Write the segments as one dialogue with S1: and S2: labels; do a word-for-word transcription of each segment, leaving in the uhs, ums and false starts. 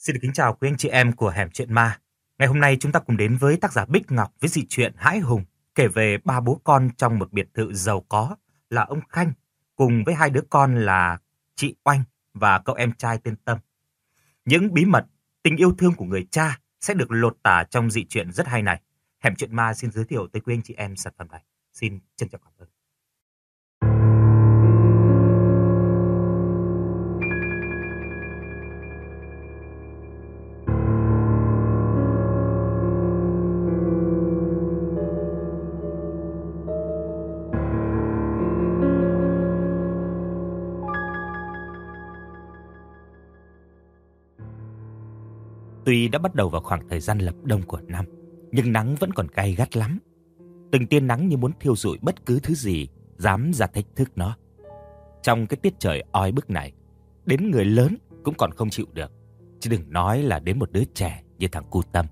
S1: Xin được kính chào quý anh chị em của Hẻm Chuyện Ma. Ngày hôm nay chúng ta cùng đến với tác giả Bích Ngọc với dị truyện Hãi Hùng, kể về ba bố con trong một biệt thự giàu có là ông Khanh cùng với hai đứa con là chị Oanh và cậu em trai tên Tâm. Những bí mật, tình yêu thương của người cha sẽ được lột tả trong dị truyện rất hay này. Hẻm Chuyện Ma xin giới thiệu tới quý anh chị em sản phẩm này. Xin trân trọng cảm ơn. Tuy đã bắt đầu vào khoảng thời gian lập đông của năm, nhưng nắng vẫn còn gay gắt lắm. Từng tia nắng như muốn thiêu rụi bất cứ thứ gì dám ra thách thức nó. Trong cái tiết trời oi bức này, đến người lớn cũng còn không chịu được, chứ đừng nói là đến một đứa trẻ như thằng cu Tâm.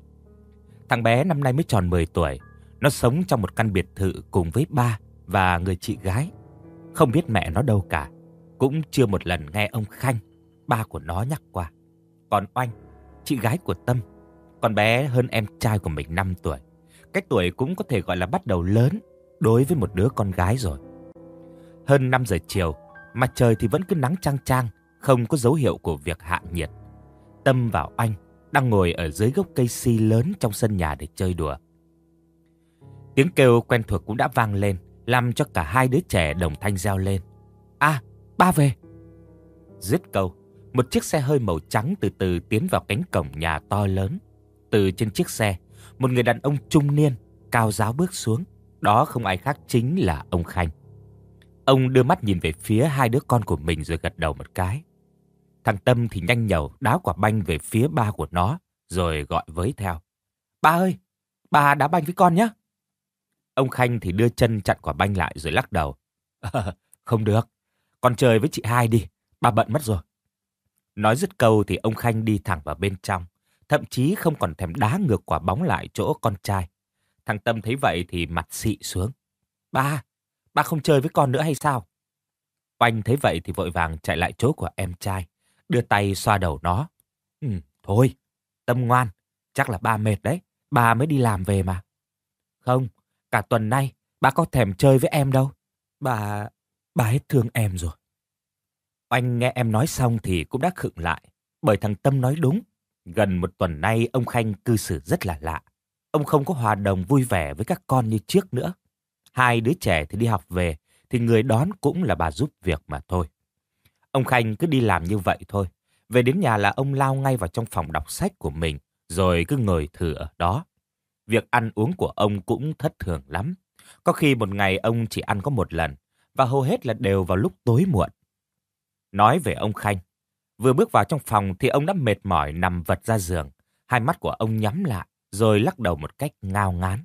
S1: Thằng bé năm nay mới tròn mười tuổi, nó sống trong một căn biệt thự cùng với ba và người chị gái. Không biết mẹ nó đâu cả, cũng chưa một lần nghe ông Khanh, ba của nó nhắc qua. Còn Oanh, chị gái của Tâm, con bé hơn em trai của mình năm tuổi. Cái tuổi cũng có thể gọi là bắt đầu lớn đối với một đứa con gái rồi. Hơn năm giờ chiều, mà trời thì vẫn cứ nắng chang chang, không có dấu hiệu của việc hạ nhiệt. Tâm và Oanh đang ngồi ở dưới gốc cây si lớn trong sân nhà để chơi đùa. Tiếng kêu quen thuộc cũng đã vang lên, làm cho cả hai đứa trẻ đồng thanh reo lên. À, ba về! Dứt câu, một chiếc xe hơi màu trắng từ từ tiến vào cánh cổng nhà to lớn. Từ trên chiếc xe, một người đàn ông trung niên, cao ráo bước xuống. Đó không ai khác chính là ông Khanh. Ông đưa mắt nhìn về phía hai đứa con của mình rồi gật đầu một cái. Thằng Tâm thì nhanh nhẩu đá quả banh về phía ba của nó, rồi gọi với theo. Ba ơi, ba đá banh với con nhé. Ông Khanh thì đưa chân chặn quả banh lại rồi lắc đầu. À, không được, con chơi với chị hai đi, ba bận mất rồi. Nói dứt câu thì ông Khanh đi thẳng vào bên trong, thậm chí không còn thèm đá ngược quả bóng lại chỗ con trai. Thằng Tâm thấy vậy thì mặt xị xuống. Ba, ba không chơi với con nữa hay sao? Oanh thấy vậy thì vội vàng chạy lại chỗ của em trai, đưa tay xoa đầu nó. Ừ, thôi, Tâm ngoan, chắc là ba mệt đấy, ba mới đi làm về mà. Không, cả tuần nay ba có thèm chơi với em đâu. Ba, ba hết thương em rồi. Oanh nghe em nói xong thì cũng đã khựng lại, bởi thằng Tâm nói đúng. Gần một tuần nay ông Khanh cư xử rất là lạ. Ông không có hòa đồng vui vẻ với các con như trước nữa. Hai đứa trẻ thì đi học về, thì người đón cũng là bà giúp việc mà thôi. Ông Khanh cứ đi làm như vậy thôi. Về đến nhà là ông lao ngay vào trong phòng đọc sách của mình, rồi cứ ngồi thử ở đó. Việc ăn uống của ông cũng thất thường lắm. Có khi một ngày ông chỉ ăn có một lần, và hầu hết là đều vào lúc tối muộn. Nói về ông Khanh, vừa bước vào trong phòng thì ông đã mệt mỏi nằm vật ra giường. Hai mắt của ông nhắm lại, rồi lắc đầu một cách ngao ngán.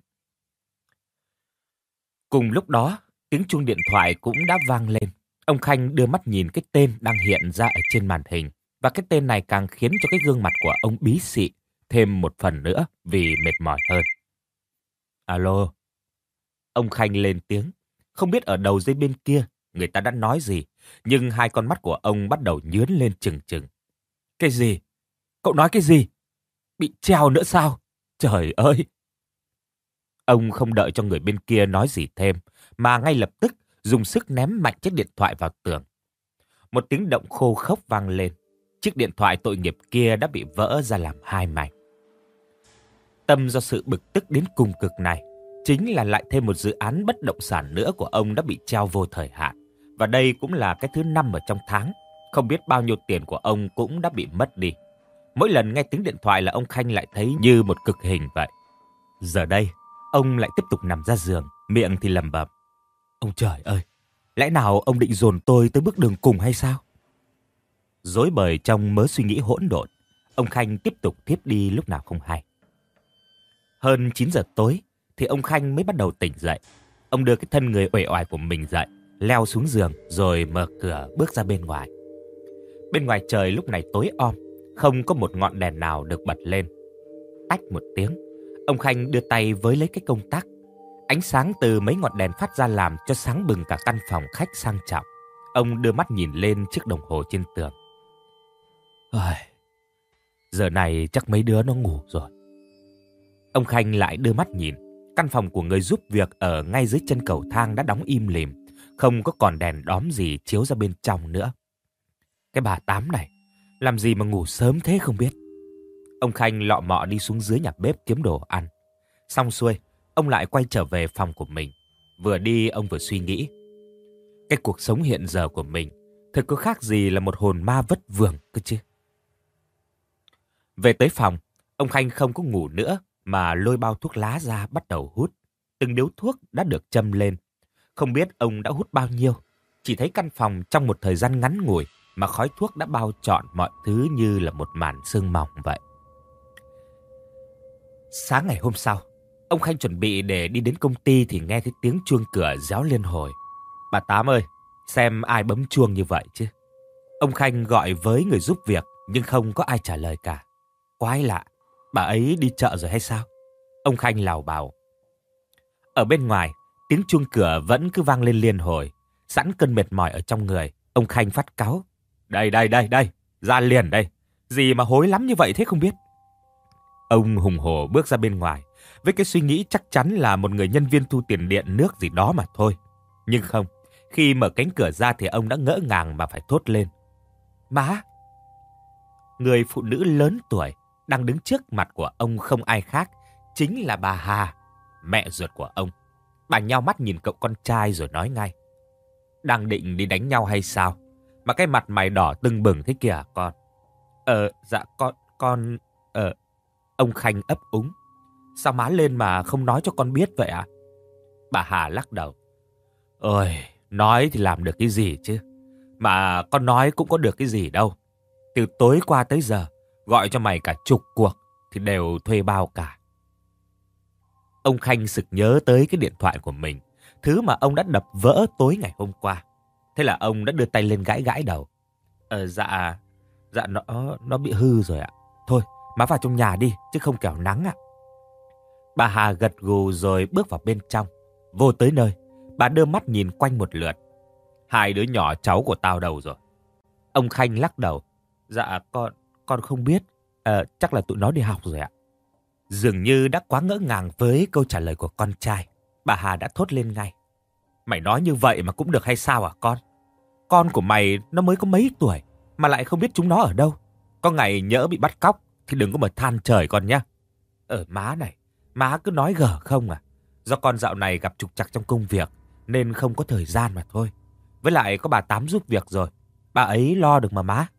S1: Cùng lúc đó, tiếng chuông điện thoại cũng đã vang lên. Ông Khanh đưa mắt nhìn cái tên đang hiện ra ở trên màn hình. Và cái tên này càng khiến cho cái gương mặt của ông bí xị thêm một phần nữa vì mệt mỏi hơn. Alo. Ông Khanh lên tiếng. Không biết ở đầu dây bên kia người ta đã nói gì, nhưng hai con mắt của ông bắt đầu nhướn lên trừng trừng. Cái gì? Cậu nói cái gì? Bị treo nữa sao? Trời ơi! Ông không đợi cho người bên kia nói gì thêm, mà ngay lập tức dùng sức ném mạnh chiếc điện thoại vào tường. Một tiếng động khô khốc vang lên. Chiếc điện thoại tội nghiệp kia đã bị vỡ ra làm hai mảnh. Tâm do sự bực tức đến cùng cực này, chính là lại thêm một dự án bất động sản nữa của ông đã bị treo vô thời hạn. Và đây cũng là cái thứ năm ở trong tháng. Không biết bao nhiêu tiền của ông cũng đã bị mất đi. Mỗi lần nghe tiếng điện thoại là ông Khanh lại thấy như một cực hình vậy. Giờ đây, ông lại tiếp tục nằm ra giường, miệng thì lẩm bẩm. Ông trời ơi, lẽ nào ông định dồn tôi tới bước đường cùng hay sao? Rối bời trong mớ suy nghĩ hỗn độn, ông Khanh tiếp tục thiếp đi lúc nào không hay. Hơn chín giờ tối thì ông Khanh mới bắt đầu tỉnh dậy. Ông đưa cái thân người uể oải của mình dậy, leo xuống giường rồi mở cửa bước ra bên ngoài. Bên ngoài trời lúc này tối om, không có một ngọn đèn nào được bật lên. Tách một tiếng, ông Khanh đưa tay với lấy cái công tắc. Ánh sáng từ mấy ngọn đèn phát ra làm cho sáng bừng cả căn phòng khách sang trọng. Ông đưa mắt nhìn lên chiếc đồng hồ trên tường. Giờ này chắc mấy đứa nó ngủ rồi. Ông Khanh lại đưa mắt nhìn. Căn phòng của người giúp việc ở ngay dưới chân cầu thang đã đóng im lìm, không có còn đèn đóm gì chiếu ra bên trong nữa. Cái bà Tám này, làm gì mà ngủ sớm thế không biết. Ông Khanh lọ mọ đi xuống dưới nhà bếp kiếm đồ ăn. Xong xuôi, ông lại quay trở về phòng của mình. Vừa đi ông vừa suy nghĩ. Cái cuộc sống hiện giờ của mình thực có khác gì là một hồn ma vất vưởng cơ chứ. Về tới phòng, ông Khanh không có ngủ nữa mà lôi bao thuốc lá ra bắt đầu hút. Từng điếu thuốc đã được châm lên. Không biết ông đã hút bao nhiêu. Chỉ thấy căn phòng trong một thời gian ngắn ngủi mà khói thuốc đã bao trọn mọi thứ như là một màn sương mỏng vậy. Sáng ngày hôm sau, ông Khanh chuẩn bị để đi đến công ty thì nghe thấy tiếng chuông cửa réo liên hồi. Bà Tám ơi, xem ai bấm chuông như vậy chứ. Ông Khanh gọi với người giúp việc nhưng không có ai trả lời cả. Quái lạ, bà ấy đi chợ rồi hay sao? Ông Khanh lảo bảo. Ở bên ngoài, tiếng chuông cửa vẫn cứ vang lên liên hồi. Sẵn cơn mệt mỏi ở trong người, ông Khanh phát cáu. Đây, đây, đây, đây, ra liền đây. Gì mà hối lắm như vậy thế không biết. Ông hùng hổ bước ra bên ngoài, với cái suy nghĩ chắc chắn là một người nhân viên thu tiền điện nước gì đó mà thôi. Nhưng không, khi mở cánh cửa ra thì ông đã ngỡ ngàng mà phải thốt lên. Má! Người phụ nữ lớn tuổi đang đứng trước mặt của ông không ai khác, chính là bà Hà, mẹ ruột của ông. Bà nhao mắt nhìn cậu con trai rồi nói ngay. Đang định đi đánh nhau hay sao? Mà cái mặt mày đỏ tưng bừng thế kìa con. Ờ, dạ con, con, ờ... Ông Khanh ấp úng. Sao má lên mà không nói cho con biết vậy ạ? À? Bà Hà lắc đầu. Ôi, nói thì làm được cái gì chứ? Mà con nói cũng có được cái gì đâu. Từ tối qua tới giờ, gọi cho mày cả chục cuộc thì đều thuê bao cả. Ông Khanh sực nhớ tới cái điện thoại của mình, thứ mà ông đã đập vỡ tối ngày hôm qua. Thế là ông đã đưa tay lên gãi gãi đầu. Ờ, dạ, dạ nó, nó bị hư rồi ạ. Thôi, má vào trong nhà đi, chứ không kẻo nắng ạ. Bà Hà gật gù rồi bước vào bên trong. Vô tới nơi, bà đưa mắt nhìn quanh một lượt. Hai đứa nhỏ cháu của tao đâu rồi? Ông Khanh lắc đầu. Dạ, con, con không biết. Ờ, chắc là tụi nó đi học rồi ạ. Dường như đã quá ngỡ ngàng với câu trả lời của con trai, bà Hà đã thốt lên ngay. Mày nói như vậy mà cũng được hay sao à con? Con của mày nó mới có mấy tuổi mà lại không biết chúng nó ở đâu. Có ngày nhỡ bị bắt cóc thì đừng có mà than trời con nhá. Ở má này, má cứ nói gở không à? Do con dạo này gặp trục trặc trong công việc nên không có thời gian mà thôi. Với lại có bà Tám giúp việc rồi, bà ấy lo được mà má.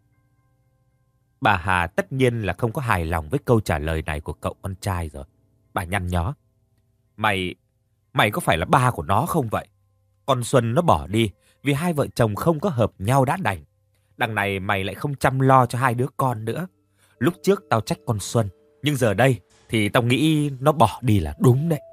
S1: Bà Hà tất nhiên là không có hài lòng với câu trả lời này của cậu con trai rồi. Bà nhăn nhó. Mày, mày có phải là ba của nó không vậy? Con Xuân nó bỏ đi vì hai vợ chồng không có hợp nhau đã đành. Đằng này mày lại không chăm lo cho hai đứa con nữa. Lúc trước tao trách con Xuân, nhưng giờ đây thì tao nghĩ nó bỏ đi là đúng đấy.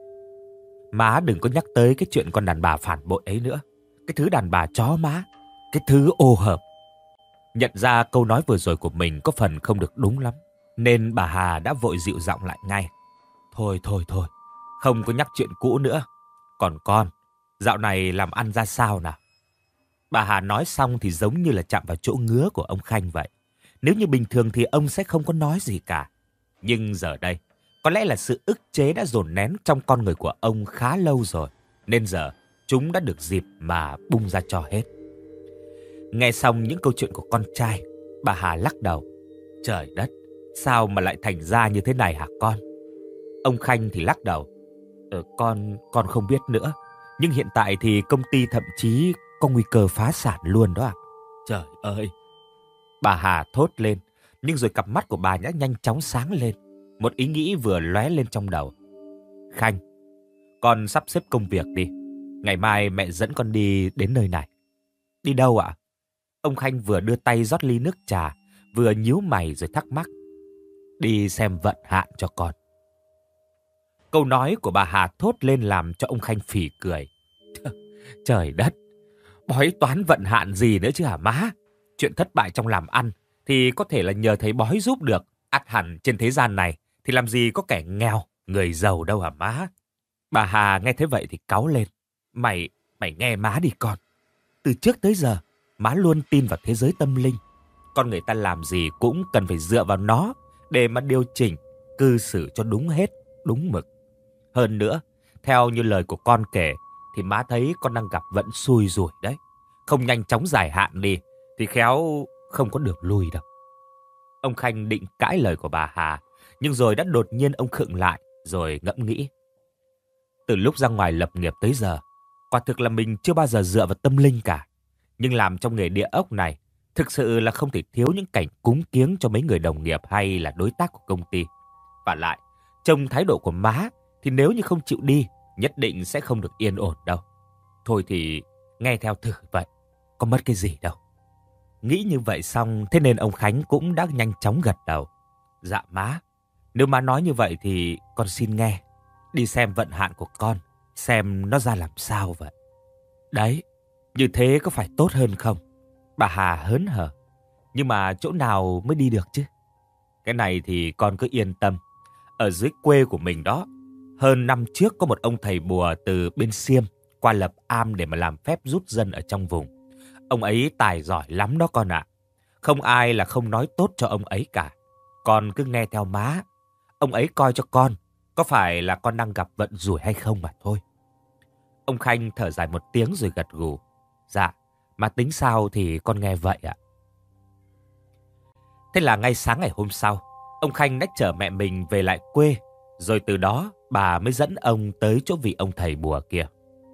S1: Má đừng có nhắc tới cái chuyện con đàn bà phản bội ấy nữa. Cái thứ đàn bà chó má, cái thứ ô hợp. Nhận ra câu nói vừa rồi của mình có phần không được đúng lắm, nên bà Hà đã vội dịu giọng lại ngay. Thôi thôi thôi, không có nhắc chuyện cũ nữa. Còn con, dạo này làm ăn ra sao nào? Bà Hà nói xong thì giống như là chạm vào chỗ ngứa của ông Khanh vậy. Nếu như bình thường thì ông sẽ không có nói gì cả. Nhưng giờ đây, có lẽ là sự ức chế đã dồn nén trong con người của ông khá lâu rồi. Nên giờ, chúng đã được dịp mà bung ra cho hết. Nghe xong những câu chuyện của con trai, bà Hà lắc đầu. Trời đất, sao mà lại thành ra như thế này hả con? Ông Khanh thì lắc đầu. Ờ, con, con không biết nữa. Nhưng hiện tại thì công ty thậm chí có nguy cơ phá sản luôn đó ạ. Trời ơi! Bà Hà thốt lên, nhưng rồi cặp mắt của bà đã nhanh chóng sáng lên. Một ý nghĩ vừa lóe lên trong đầu. Khanh, con sắp xếp công việc đi. Ngày mai mẹ dẫn con đi đến nơi này. Đi đâu ạ? Ông Khanh vừa đưa tay rót ly nước trà, vừa nhíu mày rồi thắc mắc. Đi xem vận hạn cho con. Câu nói của bà Hà thốt lên làm cho ông Khanh phì cười. Trời đất, bói toán vận hạn gì nữa chứ hả má? Chuyện thất bại trong làm ăn thì có thể là nhờ thầy bói giúp được. Ắt hẳn trên thế gian này thì làm gì có kẻ nghèo, người giàu đâu hả má? Bà Hà nghe thế vậy thì cáu lên. Mày, mày nghe má đi con. Từ trước tới giờ, má luôn tin vào thế giới tâm linh. Con người ta làm gì cũng cần phải dựa vào nó để mà điều chỉnh, cư xử cho đúng hết, đúng mực. Hơn nữa, theo như lời của con kể, thì má thấy con đang gặp vận xui rủi đấy. Không nhanh chóng giải hạn đi, thì khéo không có được lui đâu. Ông Khanh định cãi lời của bà Hà, nhưng rồi đã đột nhiên ông khựng lại, rồi ngẫm nghĩ. Từ lúc ra ngoài lập nghiệp tới giờ, quả thực là mình chưa bao giờ dựa vào tâm linh cả. Nhưng làm trong nghề địa ốc này, thực sự là không thể thiếu những cảnh cúng kiếng cho mấy người đồng nghiệp hay là đối tác của công ty. Và lại, trông thái độ của má thì nếu như không chịu đi, nhất định sẽ không được yên ổn đâu. Thôi thì nghe theo thử vậy, có mất cái gì đâu. Nghĩ như vậy xong, thế nên ông Khánh cũng đã nhanh chóng gật đầu. Dạ má, nếu má nói như vậy thì con xin nghe. Đi xem vận hạn của con, xem nó ra làm sao vậy. Đấy, như thế có phải tốt hơn không? Bà Hà hớn hở. Nhưng mà chỗ nào mới đi được chứ? Cái này thì con cứ yên tâm. Ở dưới quê của mình đó, hơn năm trước có một ông thầy bùa từ bên Xiêm qua lập am để mà làm phép giúp dân ở trong vùng. Ông ấy tài giỏi lắm đó con ạ. Không ai là không nói tốt cho ông ấy cả. Con cứ nghe theo má. Ông ấy coi cho con, có phải là con đang gặp vận rủi hay không mà thôi. Ông Khanh thở dài một tiếng rồi gật gù. Dạ, mà tính sao thì con nghe vậy ạ. Thế là ngay sáng ngày hôm sau, ông Khanh đã chở mẹ mình về lại quê. Rồi từ đó bà mới dẫn ông tới chỗ vị ông thầy bùa kia.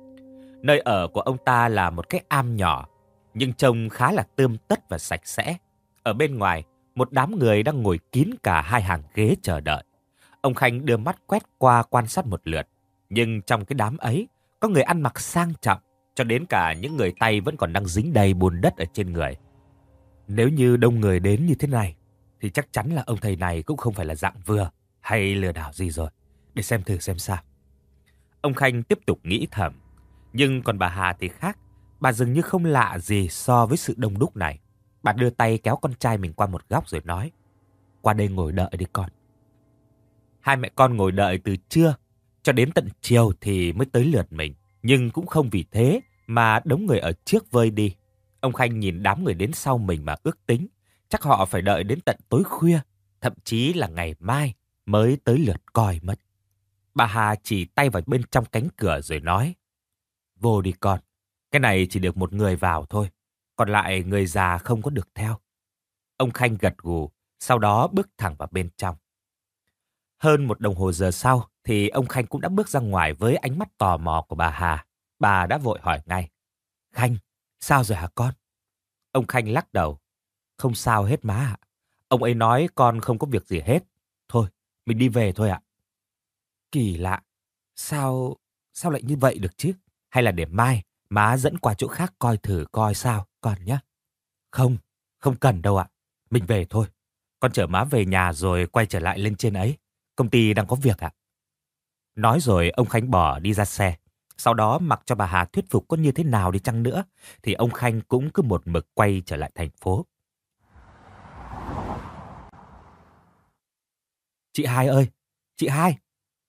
S1: Nơi ở của ông ta là một cái am nhỏ, nhưng trông khá là tươm tất và sạch sẽ. Ở bên ngoài, một đám người đang ngồi kín cả hai hàng ghế chờ đợi. Ông Khanh đưa mắt quét qua quan sát một lượt. Nhưng trong cái đám ấy, có người ăn mặc sang trọng, cho đến cả những người tay vẫn còn đang dính đầy bùn đất ở trên người. Nếu như đông người đến như thế này, thì chắc chắn là ông thầy này cũng không phải là dạng vừa hay lừa đảo gì rồi. Để xem thử xem sao. Ông Khanh tiếp tục nghĩ thầm. Nhưng còn bà Hà thì khác. Bà dường như không lạ gì so với sự đông đúc này. Bà đưa tay kéo con trai mình qua một góc rồi nói. Qua đây ngồi đợi đi con. Hai mẹ con ngồi đợi từ trưa cho đến tận chiều thì mới tới lượt mình. Nhưng cũng không vì thế mà đống người ở trước vơi đi. Ông Khanh nhìn đám người đến sau mình mà ước tính. Chắc họ phải đợi đến tận tối khuya, thậm chí là ngày mai mới tới lượt coi mất. Bà Hà chỉ tay vào bên trong cánh cửa rồi nói. Vô đi con, cái này chỉ được một người vào thôi. Còn lại người già không có được theo. Ông Khanh gật gù, sau đó bước thẳng vào bên trong. Hơn một đồng hồ giờ sau thì ông Khanh cũng đã bước ra ngoài với ánh mắt tò mò của bà Hà. Bà đã vội hỏi ngay. Khanh, sao rồi hả con? Ông Khanh lắc đầu. Không sao hết má ạ. Ông ấy nói con không có việc gì hết. Thôi, mình đi về thôi ạ. Kỳ lạ. Sao... sao lại như vậy được chứ? Hay là để mai má dẫn qua chỗ khác coi thử coi sao con nhé. Không, không cần đâu ạ. Mình về thôi. Con chở má về nhà rồi quay trở lại lên trên ấy. Công ty đang có việc ạ. Nói rồi ông Khanh bỏ đi ra xe. Sau đó mặc cho bà Hà thuyết phục có như thế nào đi chăng nữa, thì ông Khanh cũng cứ một mực quay trở lại thành phố. Chị Hai ơi! Chị Hai!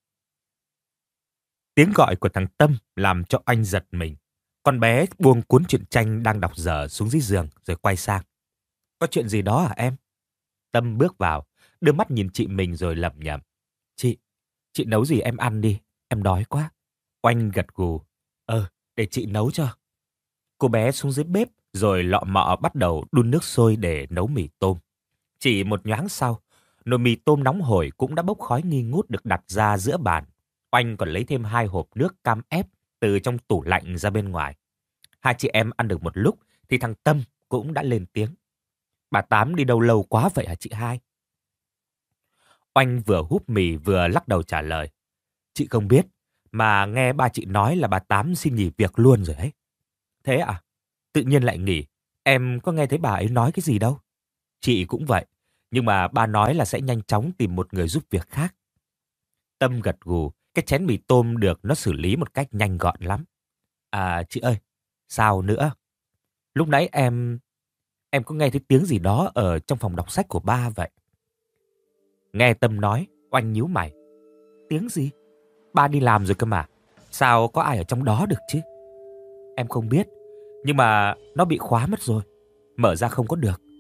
S1: Tiếng gọi của thằng Tâm làm cho anh giật mình. Con bé buông cuốn truyện tranh đang đọc dở xuống dưới giường rồi quay sang. Có chuyện gì đó hả em? Tâm bước vào, đưa mắt nhìn chị mình rồi lẩm nhẩm. Chị, chị nấu gì em ăn đi, em đói quá. Oanh gật gù. Ờ, để chị nấu cho. Cô bé xuống dưới bếp rồi lọ mọ bắt đầu đun nước sôi để nấu mì tôm. Chỉ một nhoáng sau, nồi mì tôm nóng hổi cũng đã bốc khói nghi ngút được đặt ra giữa bàn. Oanh còn lấy thêm hai hộp nước cam ép từ trong tủ lạnh ra bên ngoài. Hai chị em ăn được một lúc thì thằng Tâm cũng đã lên tiếng. Bà Tám đi đâu lâu quá vậy hả chị Hai? Oanh vừa húp mì vừa lắc đầu trả lời. Chị không biết, mà nghe ba chị nói là bà Tám xin nghỉ việc luôn rồi ấy. Thế à? Tự nhiên lại nghỉ. Em có nghe thấy bà ấy nói cái gì đâu. Chị cũng vậy, nhưng mà bà nói là sẽ nhanh chóng tìm một người giúp việc khác. Tâm gật gù, cái chén mì tôm được nó xử lý một cách nhanh gọn lắm. À chị ơi, sao nữa? Lúc nãy em... Em có nghe thấy tiếng gì đó ở trong phòng đọc sách của ba vậy? Nghe Tâm nói, Oanh nhíu mày. Tiếng gì? Ba đi làm rồi cơ mà. Sao có ai ở trong đó được chứ? Em không biết, nhưng mà nó bị khóa mất rồi. Mở ra không có được.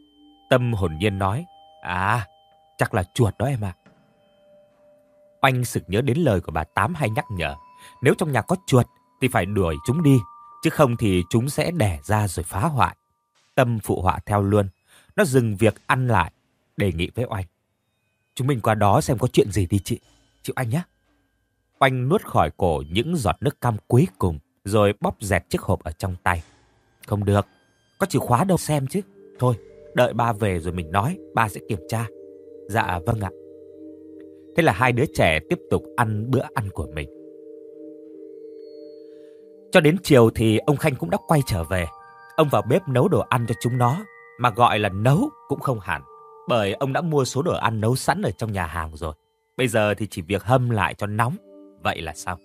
S1: Tâm hồn nhiên nói, à, chắc là chuột đó em ạ. Oanh sực nhớ đến lời của bà Tám hay nhắc nhở. Nếu trong nhà có chuột thì phải đuổi chúng đi, chứ không thì chúng sẽ đẻ ra rồi phá hoại. Tâm phụ họa theo luôn. Nó dừng việc ăn lại, đề nghị với Oanh. Chúng mình qua đó xem có chuyện gì đi chị. Chịu anh nhé. Oanh nuốt khỏi cổ những giọt nước cam cuối cùng, rồi bóp dẹt chiếc hộp ở trong tay. Không được, có chìa khóa đâu xem chứ. Thôi, đợi ba về rồi mình nói, ba sẽ kiểm tra. Dạ vâng ạ. Thế là hai đứa trẻ tiếp tục ăn bữa ăn của mình. Cho đến chiều thì ông Khanh cũng đã quay trở về. Ông vào bếp nấu đồ ăn cho chúng nó, mà gọi là nấu cũng không hẳn, bởi ông đã mua số đồ ăn nấu sẵn ở trong nhà hàng rồi. Bây giờ thì chỉ việc hâm lại cho nóng, vậy là xong.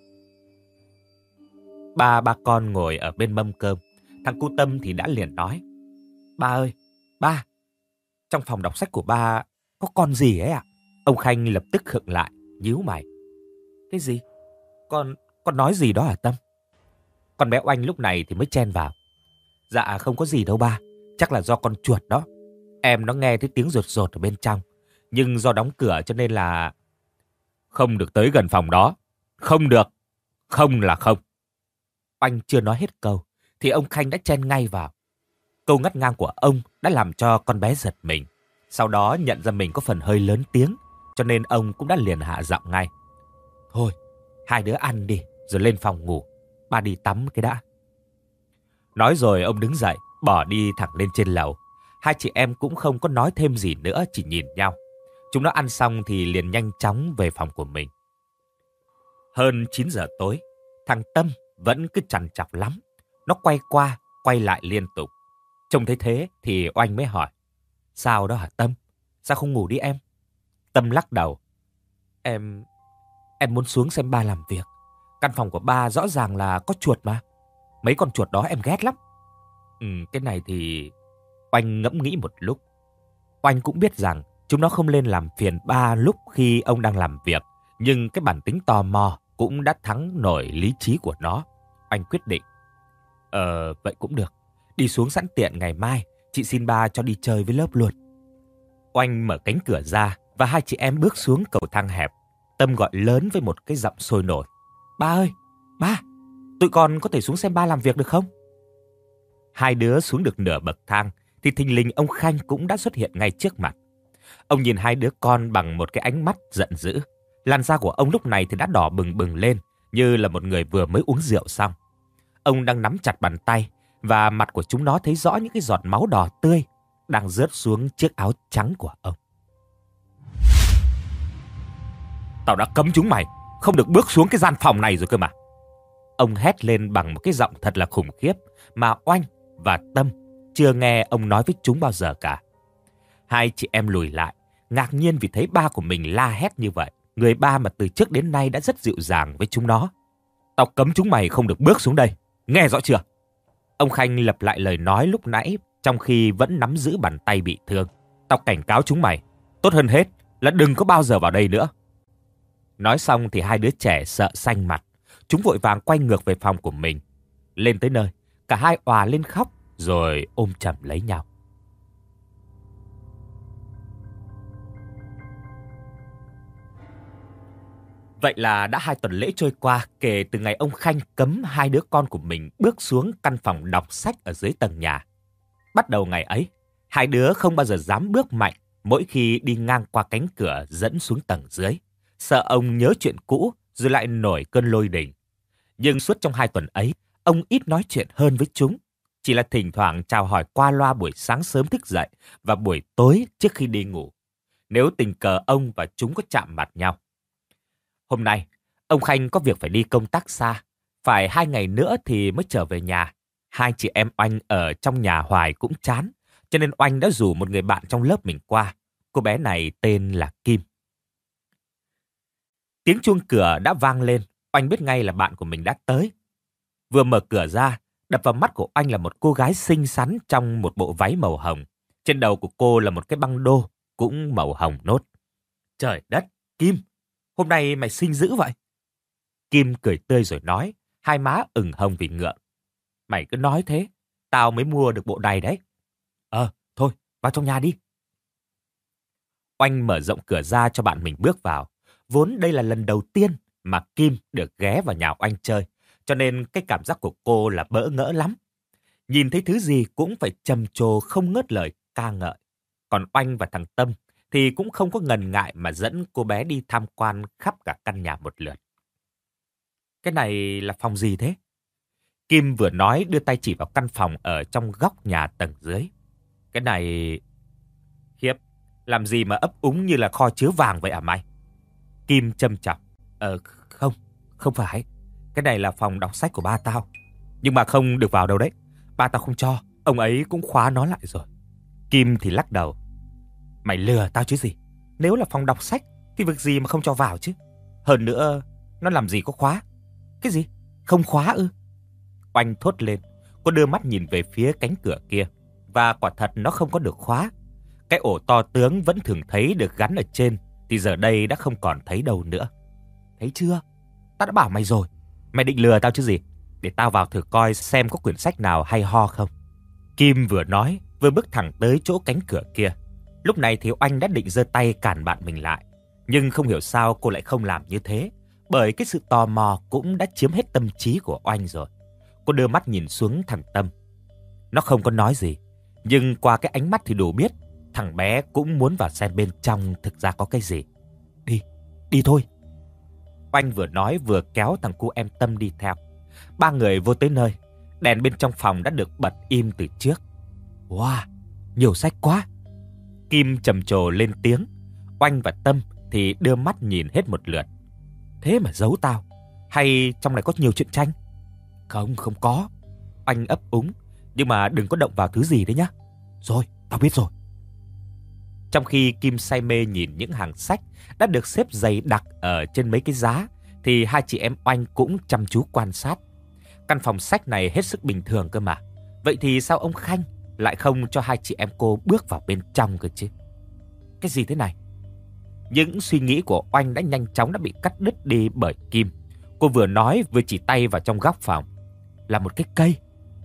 S1: Ba ba con ngồi ở bên mâm cơm. Thằng cu Tâm thì đã liền nói. Ba ơi, ba, trong phòng đọc sách của ba có con gì ấy ạ? Ông Khanh lập tức khựng lại, nhíu mày. Cái gì? Con, con nói gì đó hả Tâm? Con bé Oanh lúc này thì mới chen vào. Dạ không có gì đâu ba, chắc là do con chuột đó. Em nó nghe thấy tiếng rột rột ở bên trong, nhưng do đóng cửa cho nên là... Không được tới gần phòng đó. Không được. Không là không. Oanh chưa nói hết câu thì ông Khanh đã chen ngay vào. Câu ngắt ngang của ông đã làm cho con bé giật mình. Sau đó nhận ra mình có phần hơi lớn tiếng, cho nên ông cũng đã liền hạ giọng ngay. Thôi, hai đứa ăn đi, rồi lên phòng ngủ. Ba đi tắm cái đã. Nói rồi ông đứng dậy, bỏ đi thẳng lên trên lầu. Hai chị em cũng không có nói thêm gì nữa, chỉ nhìn nhau. Chúng nó ăn xong thì liền nhanh chóng về phòng của mình. Hơn chín giờ tối, thằng Tâm vẫn cứ trằn trọc lắm. Nó quay qua, quay lại liên tục. Trông thấy thế thì Oanh mới hỏi. Sao đó hả Tâm? Sao không ngủ đi em? Tâm lắc đầu. Em... Em muốn xuống xem ba làm việc. Căn phòng của ba rõ ràng là có chuột mà. Mấy con chuột đó em ghét lắm. Ừ, cái này thì... Oanh ngẫm nghĩ một lúc. Oanh cũng biết rằng chúng nó không lên làm phiền ba lúc khi ông đang làm việc. Nhưng cái bản tính tò mò cũng đã thắng nổi lý trí của nó. Oanh quyết định. Ờ, vậy cũng được. Đi xuống sẵn tiện ngày mai, chị xin ba cho đi chơi với lớp luôn. Oanh mở cánh cửa ra và hai chị em bước xuống cầu thang hẹp. Tâm gọi lớn với một cái giọng sôi nổi. Ba ơi, ba, tụi con có thể xuống xem ba làm việc được không? Hai đứa xuống được nửa bậc thang thì thình lình ông Khanh cũng đã xuất hiện ngay trước mặt. Ông nhìn hai đứa con bằng một cái ánh mắt giận dữ. Làn da của ông lúc này thì đã đỏ bừng bừng lên, như là một người vừa mới uống rượu xong. Ông đang nắm chặt bàn tay và mặt của chúng nó thấy rõ những cái giọt máu đỏ tươi đang rớt xuống chiếc áo trắng của ông. Tao đã cấm chúng mày không được bước xuống cái gian phòng này rồi cơ mà. Ông hét lên bằng một cái giọng thật là khủng khiếp mà Oanh và Tâm chưa nghe ông nói với chúng bao giờ cả. Hai chị em lùi lại, ngạc nhiên vì thấy ba của mình la hét như vậy. Người ba mà từ trước đến nay đã rất dịu dàng với chúng nó. Tao cấm chúng mày không được bước xuống đây, nghe rõ chưa? Ông Khanh lặp lại lời nói lúc nãy trong khi vẫn nắm giữ bàn tay bị thương. Tao cảnh cáo chúng mày, tốt hơn hết là đừng có bao giờ vào đây nữa. Nói xong thì hai đứa trẻ sợ xanh mặt. Chúng vội vàng quay ngược về phòng của mình. Lên tới nơi, cả hai òa lên khóc rồi ôm chầm lấy nhau. Vậy là đã hai tuần lễ trôi qua kể từ ngày ông Khanh cấm hai đứa con của mình bước xuống căn phòng đọc sách ở dưới tầng nhà. Bắt đầu ngày ấy, hai đứa không bao giờ dám bước mạnh mỗi khi đi ngang qua cánh cửa dẫn xuống tầng dưới. Sợ ông nhớ chuyện cũ rồi lại nổi cơn lôi đình. Nhưng suốt trong hai tuần ấy, ông ít nói chuyện hơn với chúng. Chỉ là thỉnh thoảng chào hỏi qua loa buổi sáng sớm thức dậy và buổi tối trước khi đi ngủ. Nếu tình cờ ông và chúng có chạm mặt nhau. Hôm nay, ông Khanh có việc phải đi công tác xa. Phải hai ngày nữa thì mới trở về nhà. Hai chị em Oanh ở trong nhà hoài cũng chán. Cho nên Oanh đã rủ một người bạn trong lớp mình qua. Cô bé này tên là Kim. Tiếng chuông cửa đã vang lên. Oanh biết ngay là bạn của mình đã tới. Vừa mở cửa ra, đập vào mắt của Oanh là một cô gái xinh xắn trong một bộ váy màu hồng. Trên đầu của cô là một cái băng đô, cũng màu hồng nốt. Trời đất, Kim, hôm nay mày xinh dữ vậy. Kim cười tươi rồi nói, hai má ửng hồng vì ngượng. Mày cứ nói thế, tao mới mua được bộ này đấy. Ờ, thôi, vào trong nhà đi. Oanh mở rộng cửa ra cho bạn mình bước vào. Vốn đây là lần đầu tiên mà Kim được ghé vào nhà Oanh chơi, cho nên cái cảm giác của cô là bỡ ngỡ lắm. Nhìn thấy thứ gì cũng phải trầm trồ không ngớt lời ca ngợi. Còn Oanh và thằng Tâm thì cũng không có ngần ngại mà dẫn cô bé đi tham quan khắp cả căn nhà một lượt. Cái này là phòng gì thế? Kim vừa nói đưa tay chỉ vào căn phòng ở trong góc nhà tầng dưới. Cái này... Khiếp, làm gì mà ấp úng như là kho chứa vàng vậy à mày? Kim châm chọc. Ờ, không, không phải. Cái này là phòng đọc sách của ba tao. Nhưng mà không được vào đâu đấy. Ba tao không cho, ông ấy cũng khóa nó lại rồi. Kim thì lắc đầu. Mày lừa tao chứ gì? Nếu là phòng đọc sách thì việc gì mà không cho vào chứ? Hơn nữa, nó làm gì có khóa? Cái gì? Không khóa ư? Oanh thốt lên. Cô đưa mắt nhìn về phía cánh cửa kia. Và quả thật nó không có được khóa. Cái ổ to tướng vẫn thường thấy được gắn ở trên thì giờ đây đã không còn thấy đâu nữa. Thấy chưa? Tao đã bảo mày rồi. Mày định lừa tao chứ gì? Để tao vào thử coi xem có quyển sách nào hay ho không. Kim vừa nói vừa bước thẳng tới chỗ cánh cửa kia. Lúc này thì Oanh đã định giơ tay cản bạn mình lại. Nhưng không hiểu sao cô lại không làm như thế. Bởi cái sự tò mò cũng đã chiếm hết tâm trí của Oanh rồi. Cô đưa mắt nhìn xuống thằng Tâm. Nó không có nói gì. Nhưng qua cái ánh mắt thì đủ biết thằng bé cũng muốn vào xem bên trong thực ra có cái gì. Đi, đi thôi. Oanh vừa nói vừa kéo thằng cu em Tâm đi theo. Ba người vô tới nơi. Đèn bên trong phòng đã được bật im từ trước. Wow, nhiều sách quá. Kim trầm trồ lên tiếng. Oanh và Tâm thì đưa mắt nhìn hết một lượt. Thế mà giấu tao? Hay trong này có nhiều truyện tranh? Không, không có. Oanh ấp úng. Nhưng mà đừng có động vào thứ gì đấy nhá. Rồi, tao biết rồi. Trong khi Kim say mê nhìn những hàng sách đã được xếp dày đặc ở trên mấy cái giá, thì hai chị em Oanh cũng chăm chú quan sát. Căn phòng sách này hết sức bình thường cơ mà. Vậy thì sao ông Khanh lại không cho hai chị em cô bước vào bên trong cơ chứ? Cái gì thế này? Những suy nghĩ của Oanh đã nhanh chóng đã bị cắt đứt đi bởi Kim. Cô vừa nói vừa chỉ tay vào trong góc phòng. Là một cái cây.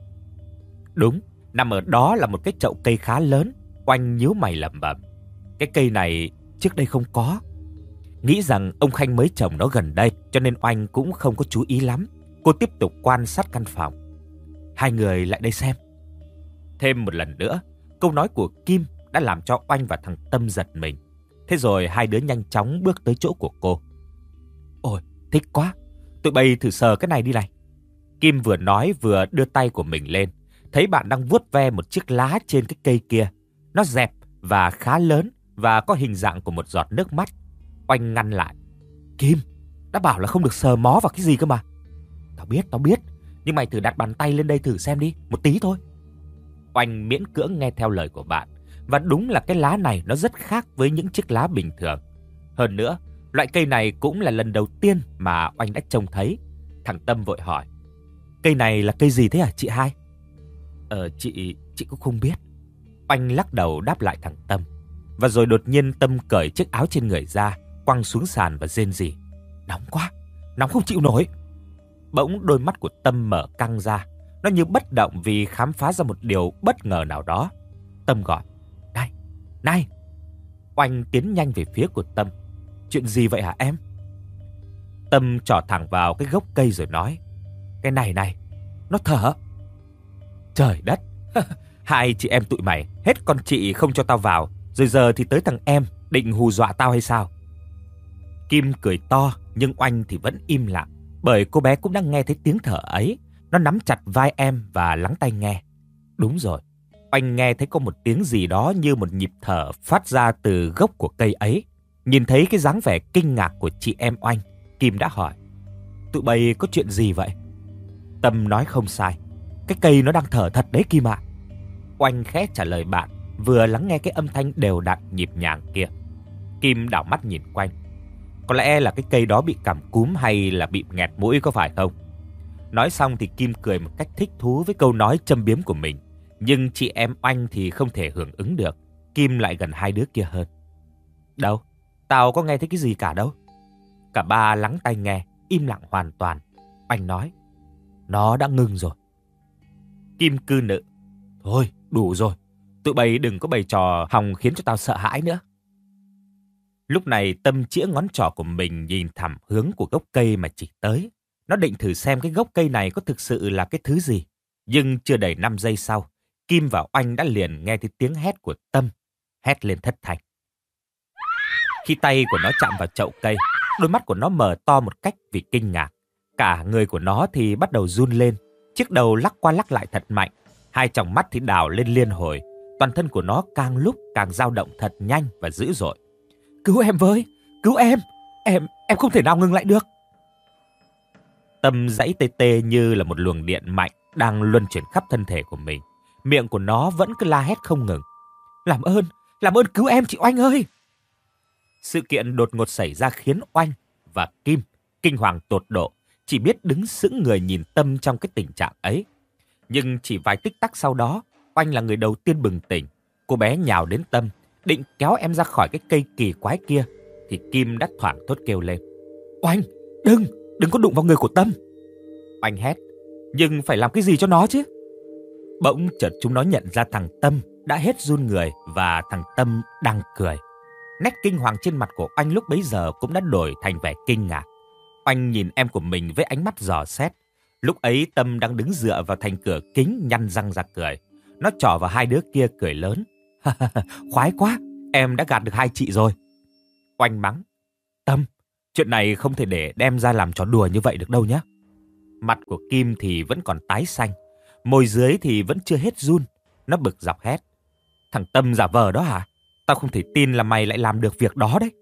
S1: Đúng, nằm ở đó là một cái chậu cây khá lớn. Oanh nhíu mày lẩm bẩm. Cái cây này trước đây không có. Nghĩ rằng ông Khanh mới trồng nó gần đây, cho nên Oanh cũng không có chú ý lắm. Cô tiếp tục quan sát căn phòng. Hai người lại đây xem. Thêm một lần nữa, câu nói của Kim đã làm cho Oanh và thằng Tâm giật mình. Thế rồi hai đứa nhanh chóng bước tới chỗ của cô. Ôi, thích quá. Tụi bay thử sờ cái này đi này. Kim vừa nói vừa đưa tay của mình lên. Thấy bạn đang vuốt ve một chiếc lá trên cái cây kia. Nó dẹp và khá lớn và có hình dạng của một giọt nước mắt. Oanh ngăn lại. Kim, đã bảo là không được sờ mó vào cái gì cơ mà. Tao biết, tao biết. Nhưng mày thử đặt bàn tay lên đây thử xem đi. Một tí thôi. Oanh miễn cưỡng nghe theo lời của bạn. Và đúng là cái lá này nó rất khác với những chiếc lá bình thường. Hơn nữa, loại cây này cũng là lần đầu tiên mà Oanh đã trông thấy. Thằng Tâm vội hỏi. Cây này là cây gì thế hả chị hai? Ờ, chị, chị cũng không biết. Oanh lắc đầu đáp lại thằng Tâm. Và rồi đột nhiên Tâm cởi chiếc áo trên người ra, quăng xuống sàn và rên rỉ. Nóng quá, nóng không chịu nổi. Bỗng đôi mắt của Tâm mở căng ra. Nó như bất động vì khám phá ra một điều bất ngờ nào đó. Tâm gọi. Này, này. Oanh tiến nhanh về phía của Tâm. Chuyện gì vậy hả em? Tâm trỏ thẳng vào cái gốc cây rồi nói. Cái này này, nó thở. Trời đất. Hai chị em tụi mày, hết con chị không cho tao vào, rồi giờ thì tới thằng em định hù dọa tao hay sao? Kim cười to, nhưng Oanh thì vẫn im lặng, bởi cô bé cũng đang nghe thấy tiếng thở ấy. Nó nắm chặt vai em và lắng tai nghe. Đúng rồi, Oanh nghe thấy có một tiếng gì đó như một nhịp thở phát ra từ gốc của cây ấy. Nhìn thấy cái dáng vẻ kinh ngạc của chị em Oanh, Kim đã hỏi. Tụi bay có chuyện gì vậy? Tâm nói không sai. Cái cây nó đang thở thật đấy Kim ạ. Oanh khẽ trả lời bạn, vừa lắng nghe cái âm thanh đều đặn nhịp nhàng kia. Kim đảo mắt nhìn quanh. Có lẽ là cái cây đó bị cảm cúm hay là bị nghẹt mũi có phải không? Nói xong thì Kim cười một cách thích thú với câu nói châm biếm của mình. Nhưng chị em Oanh thì không thể hưởng ứng được. Kim lại gần hai đứa kia hơn. Đâu? Tao có nghe thấy cái gì cả đâu. Cả ba lắng tai nghe, im lặng hoàn toàn. Oanh nói. Nó đã ngừng rồi. Kim cư nự. Thôi, đủ rồi. Tụi bay đừng có bày trò hòng khiến cho tao sợ hãi nữa. Lúc này Tâm chĩa ngón trỏ của mình nhìn thẳng hướng của gốc cây mà chỉ tới. Nó định thử xem cái gốc cây này có thực sự là cái thứ gì. Nhưng chưa đầy năm giây sau, Kim và Oanh đã liền nghe thấy tiếng hét của Tâm, hét lên thất thanh. Khi tay của nó chạm vào chậu cây, đôi mắt của nó mở to một cách vì kinh ngạc. Cả người của nó thì bắt đầu run lên, chiếc đầu lắc qua lắc lại thật mạnh, hai tròng mắt thì đảo lên liên hồi, toàn thân của nó càng lúc càng dao động thật nhanh và dữ dội. Cứu em với, cứu em, em, em không thể nào ngừng lại được. Tâm giãy tê tê như là một luồng điện mạnh đang luân chuyển khắp thân thể của mình. Miệng của nó vẫn cứ la hét không ngừng. Làm ơn, làm ơn cứu em chị Oanh ơi. Sự kiện đột ngột xảy ra khiến Oanh và Kim kinh hoàng tột độ, chỉ biết đứng sững người nhìn Tâm trong cái tình trạng ấy. Nhưng chỉ vài tích tắc sau đó, Oanh là người đầu tiên bừng tỉnh. Cô bé nhào đến Tâm, định kéo em ra khỏi cái cây kỳ quái kia, thì Kim đã thoảng thốt kêu lên. Oanh, đừng, đừng có đụng vào người của Tâm. Oanh hét, nhưng phải làm cái gì cho nó chứ? Bỗng chợt chúng nó nhận ra thằng Tâm đã hết run người và thằng Tâm đang cười. Nét kinh hoàng trên mặt của Oanh lúc bấy giờ cũng đã đổi thành vẻ kinh ngạc. Oanh nhìn em của mình với ánh mắt dò xét. Lúc ấy Tâm đang đứng dựa vào thành cửa kính nhăn răng ra cười. Nó trỏ vào hai đứa kia cười lớn. Khoái quá, em đã gạt được hai chị rồi. Oanh mắng. Tâm, chuyện này không thể để đem ra làm trò đùa như vậy được đâu nhé. Mặt của Kim thì vẫn còn tái xanh, môi dưới thì vẫn chưa hết run. Nó bực dọc hét. Thằng Tâm giả vờ đó hả? Tao không thể tin là mày lại làm được việc đó đấy.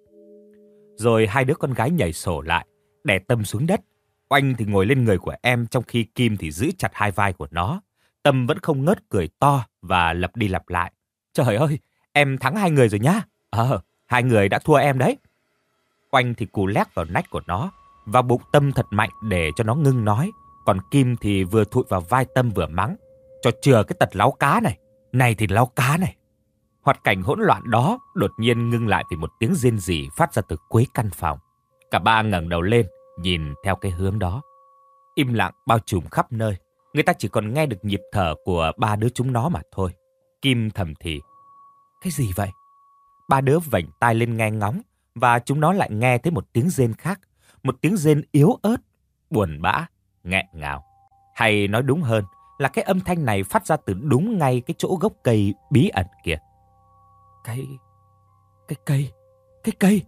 S1: Rồi hai đứa con gái nhảy sổ lại, đè Tâm xuống đất. Oanh thì ngồi lên người của em, trong khi Kim thì giữ chặt hai vai của nó. Tâm vẫn không ngớt cười to và lặp đi lặp lại. Trời ơi, em thắng hai người rồi nhá. Ờ, hai người đã thua em đấy. Oanh thì cù lét vào nách của nó, vào bụng Tâm thật mạnh để cho nó ngưng nói. Còn Kim thì vừa thụi vào vai Tâm vừa mắng. Cho chừa cái tật láu cá này. Này thì láu cá này. Hoạt cảnh hỗn loạn đó đột nhiên ngưng lại vì một tiếng rên rỉ phát ra từ cuối căn phòng. Cả ba ngẩng đầu lên, nhìn theo cái hướng đó. Im lặng bao trùm khắp nơi. Người ta chỉ còn nghe được nhịp thở của ba đứa chúng nó mà thôi. Kim thầm thì. Cái gì vậy? Ba đứa vểnh tai lên nghe ngóng, và chúng nó lại nghe thấy một tiếng rên khác. Một tiếng rên yếu ớt, buồn bã, nghẹn ngào. Hay nói đúng hơn là cái âm thanh này phát ra từ đúng ngay cái chỗ gốc cây bí ẩn kia. Cái... cái cây... cái cây...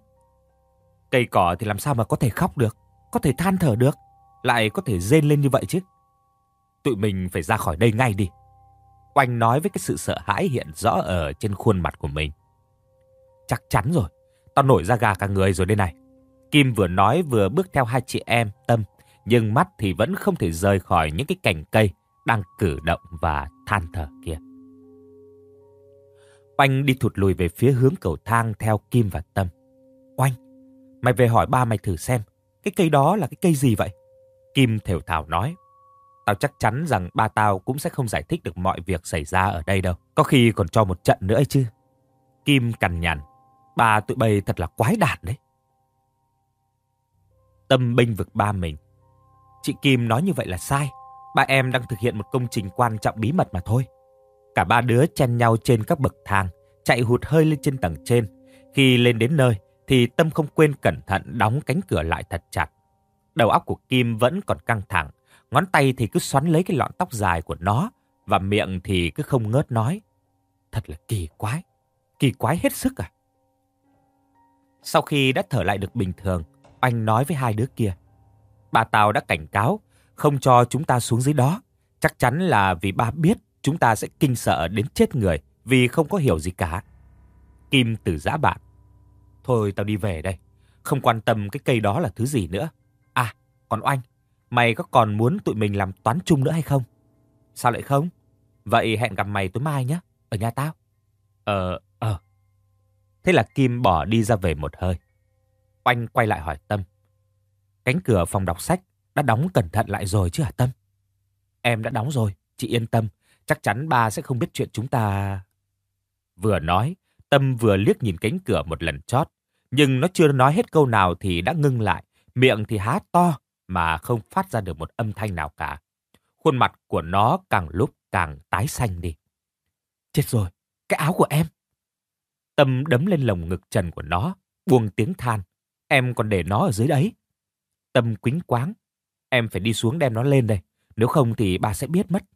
S1: Cây cỏ thì làm sao mà có thể khóc được, có thể than thở được, lại có thể rên lên như vậy chứ. Tụi mình phải ra khỏi đây ngay đi. Oanh nói với cái sự sợ hãi hiện rõ ở trên khuôn mặt của mình. Chắc chắn rồi, tao nổi da gà cả người rồi đây này. Kim vừa nói vừa bước theo hai chị em Tâm, nhưng mắt thì vẫn không thể rời khỏi những cái cành cây đang cử động và than thở kia. Oanh đi thụt lùi về phía hướng cầu thang theo Kim và Tâm. Oanh, mày về hỏi ba mày thử xem, cái cây đó là cái cây gì vậy? Kim thều thào nói. Tao chắc chắn rằng ba tao cũng sẽ không giải thích được mọi việc xảy ra ở đây đâu. Có khi còn cho một trận nữa ấy chứ. Kim cằn nhằn. Ba tụi bay thật là quái đản đấy. Tâm bênh vực ba mình. Chị Kim nói như vậy là sai. Ba em đang thực hiện một công trình quan trọng bí mật mà thôi. Cả ba đứa chen nhau trên các bậc thang, chạy hụt hơi lên trên tầng trên. Khi lên đến nơi thì Tâm không quên cẩn thận đóng cánh cửa lại thật chặt. Đầu óc của Kim vẫn còn căng thẳng, ngón tay thì cứ xoắn lấy cái lọn tóc dài của nó, và miệng thì cứ không ngớt nói. Thật là kỳ quái, kỳ quái hết sức à. Sau khi đã thở lại được bình thường, Oanh nói với hai đứa kia. Ba tao đã cảnh cáo, không cho chúng ta xuống dưới đó. Chắc chắn là vì ba biết chúng ta sẽ kinh sợ đến chết người vì không có hiểu gì cả. Kim từ giã bạn. Thôi tao đi về đây, không quan tâm cái cây đó là thứ gì nữa. À, còn Oanh, mày có còn muốn tụi mình làm toán chung nữa hay không? Sao lại không? Vậy hẹn gặp mày tối mai nhé, ở nhà tao. Ờ, ờ. Thế là Kim bỏ đi ra về một hơi. Oanh quay lại hỏi Tâm. Cánh cửa phòng đọc sách đã đóng cẩn thận lại rồi chứ hả Tâm? Em đã đóng rồi, chị yên tâm. Chắc chắn ba sẽ không biết chuyện chúng ta... Vừa nói, Tâm vừa liếc nhìn cánh cửa một lần chót. Nhưng nó chưa nói hết câu nào thì đã ngưng lại. Miệng thì há to mà không phát ra được một âm thanh nào cả. Khuôn mặt của nó càng lúc càng tái xanh đi. Chết rồi, cái áo của em. Tâm đấm lên lồng ngực trần của nó, buông tiếng than. Em còn để nó ở dưới đấy. Tâm quýnh quáng. Em phải đi xuống đem nó lên đây. Nếu không thì bà sẽ biết mất.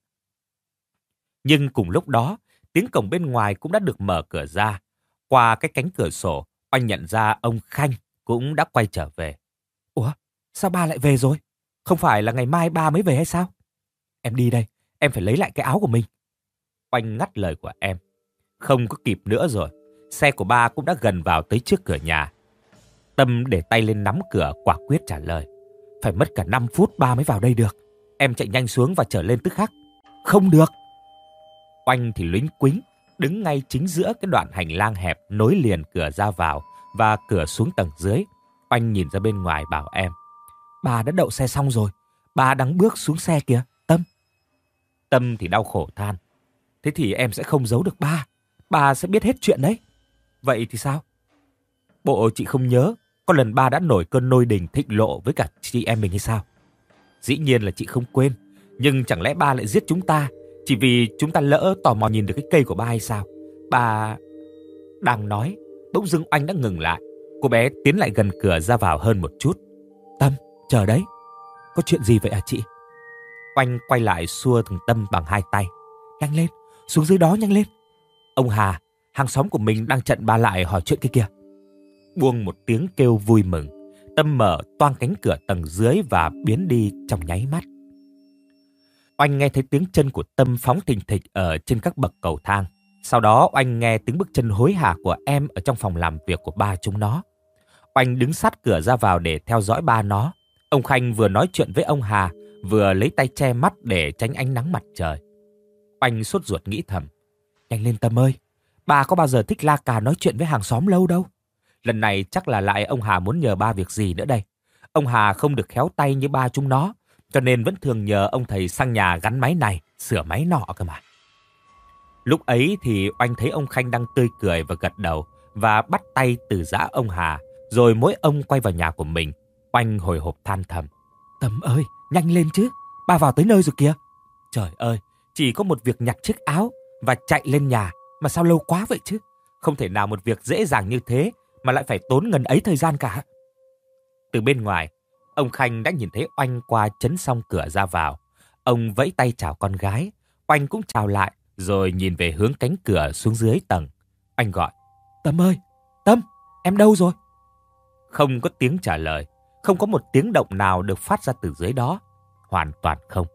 S1: Nhưng cùng lúc đó, tiếng cổng bên ngoài cũng đã được mở cửa ra. Qua cái cánh cửa sổ, Oanh nhận ra ông Khanh cũng đã quay trở về. Ủa, sao ba lại về rồi? Không phải là ngày mai ba mới về hay sao? Em đi đây, em phải lấy lại cái áo của mình. Oanh ngắt lời của em. Không có kịp nữa rồi. Xe của ba cũng đã gần vào tới trước cửa nhà. Tâm để tay lên nắm cửa quả quyết trả lời. Phải mất cả năm phút ba mới vào đây được. Em chạy nhanh xuống và trở lên tức khắc. Không được. Oanh thì lúnh quính, đứng ngay chính giữa cái đoạn hành lang hẹp nối liền cửa ra vào và cửa xuống tầng dưới. Oanh nhìn ra bên ngoài bảo em. Bà đã đậu xe xong rồi. Bà đang bước xuống xe kìa, Tâm. Tâm thì đau khổ than. Thế thì em sẽ không giấu được ba. Ba sẽ biết hết chuyện đấy. Vậy thì sao? Bộ chị không nhớ có lần ba đã nổi cơn nôi đình thịnh lộ với cả chị em mình hay sao? Dĩ nhiên là chị không quên. Nhưng chẳng lẽ ba lại giết chúng ta chỉ vì chúng ta lỡ tò mò nhìn được cái cây của ba hay sao? Ba... Đang nói, bỗng dưng Oanh đã ngừng lại. Cô bé tiến lại gần cửa ra vào hơn một chút. Tâm, chờ đấy. Có chuyện gì vậy à chị? Oanh quay lại xua thằng Tâm bằng hai tay. Nhanh lên, xuống dưới đó nhanh lên. Ông Hà, hàng xóm của mình đang chặn ba lại hỏi chuyện kia kìa. Buông một tiếng kêu vui mừng, Tâm mở toang cánh cửa tầng dưới và biến đi trong nháy mắt. Oanh nghe thấy tiếng chân của Tâm phóng thình thịch ở trên các bậc cầu thang. Sau đó Oanh nghe tiếng bước chân hối hả của em ở trong phòng làm việc của ba chúng nó. Oanh đứng sát cửa ra vào để theo dõi ba nó. Ông Khanh vừa nói chuyện với ông Hà, vừa lấy tay che mắt để tránh ánh nắng mặt trời. Oanh sốt ruột nghĩ thầm. Nhanh lên Tâm ơi, ba có bao giờ thích la cà nói chuyện với hàng xóm lâu đâu. Lần này chắc là lại ông Hà muốn nhờ ba việc gì nữa đây. Ông Hà không được khéo tay như ba chúng nó, cho nên vẫn thường nhờ ông thầy sang nhà gắn máy này, sửa máy nọ cơ mà. Lúc ấy thì Oanh thấy ông Khanh đang tươi cười và gật đầu và bắt tay từ giã ông Hà, rồi mỗi ông quay vào nhà của mình. Oanh hồi hộp than thầm. Tâm ơi, nhanh lên chứ, ba vào tới nơi rồi kìa. Trời ơi, chỉ có một việc nhặt chiếc áo và chạy lên nhà mà sao lâu quá vậy chứ. Không thể nào một việc dễ dàng như thế mà lại phải tốn ngần ấy thời gian cả. Từ bên ngoài, ông Khanh đã nhìn thấy Oanh qua chấn xong cửa ra vào. Ông vẫy tay chào con gái. Oanh cũng chào lại, rồi nhìn về hướng cánh cửa xuống dưới tầng. Oanh gọi. Tâm ơi, Tâm, em đâu rồi? Không có tiếng trả lời. Không có một tiếng động nào được phát ra từ dưới đó. Hoàn toàn không.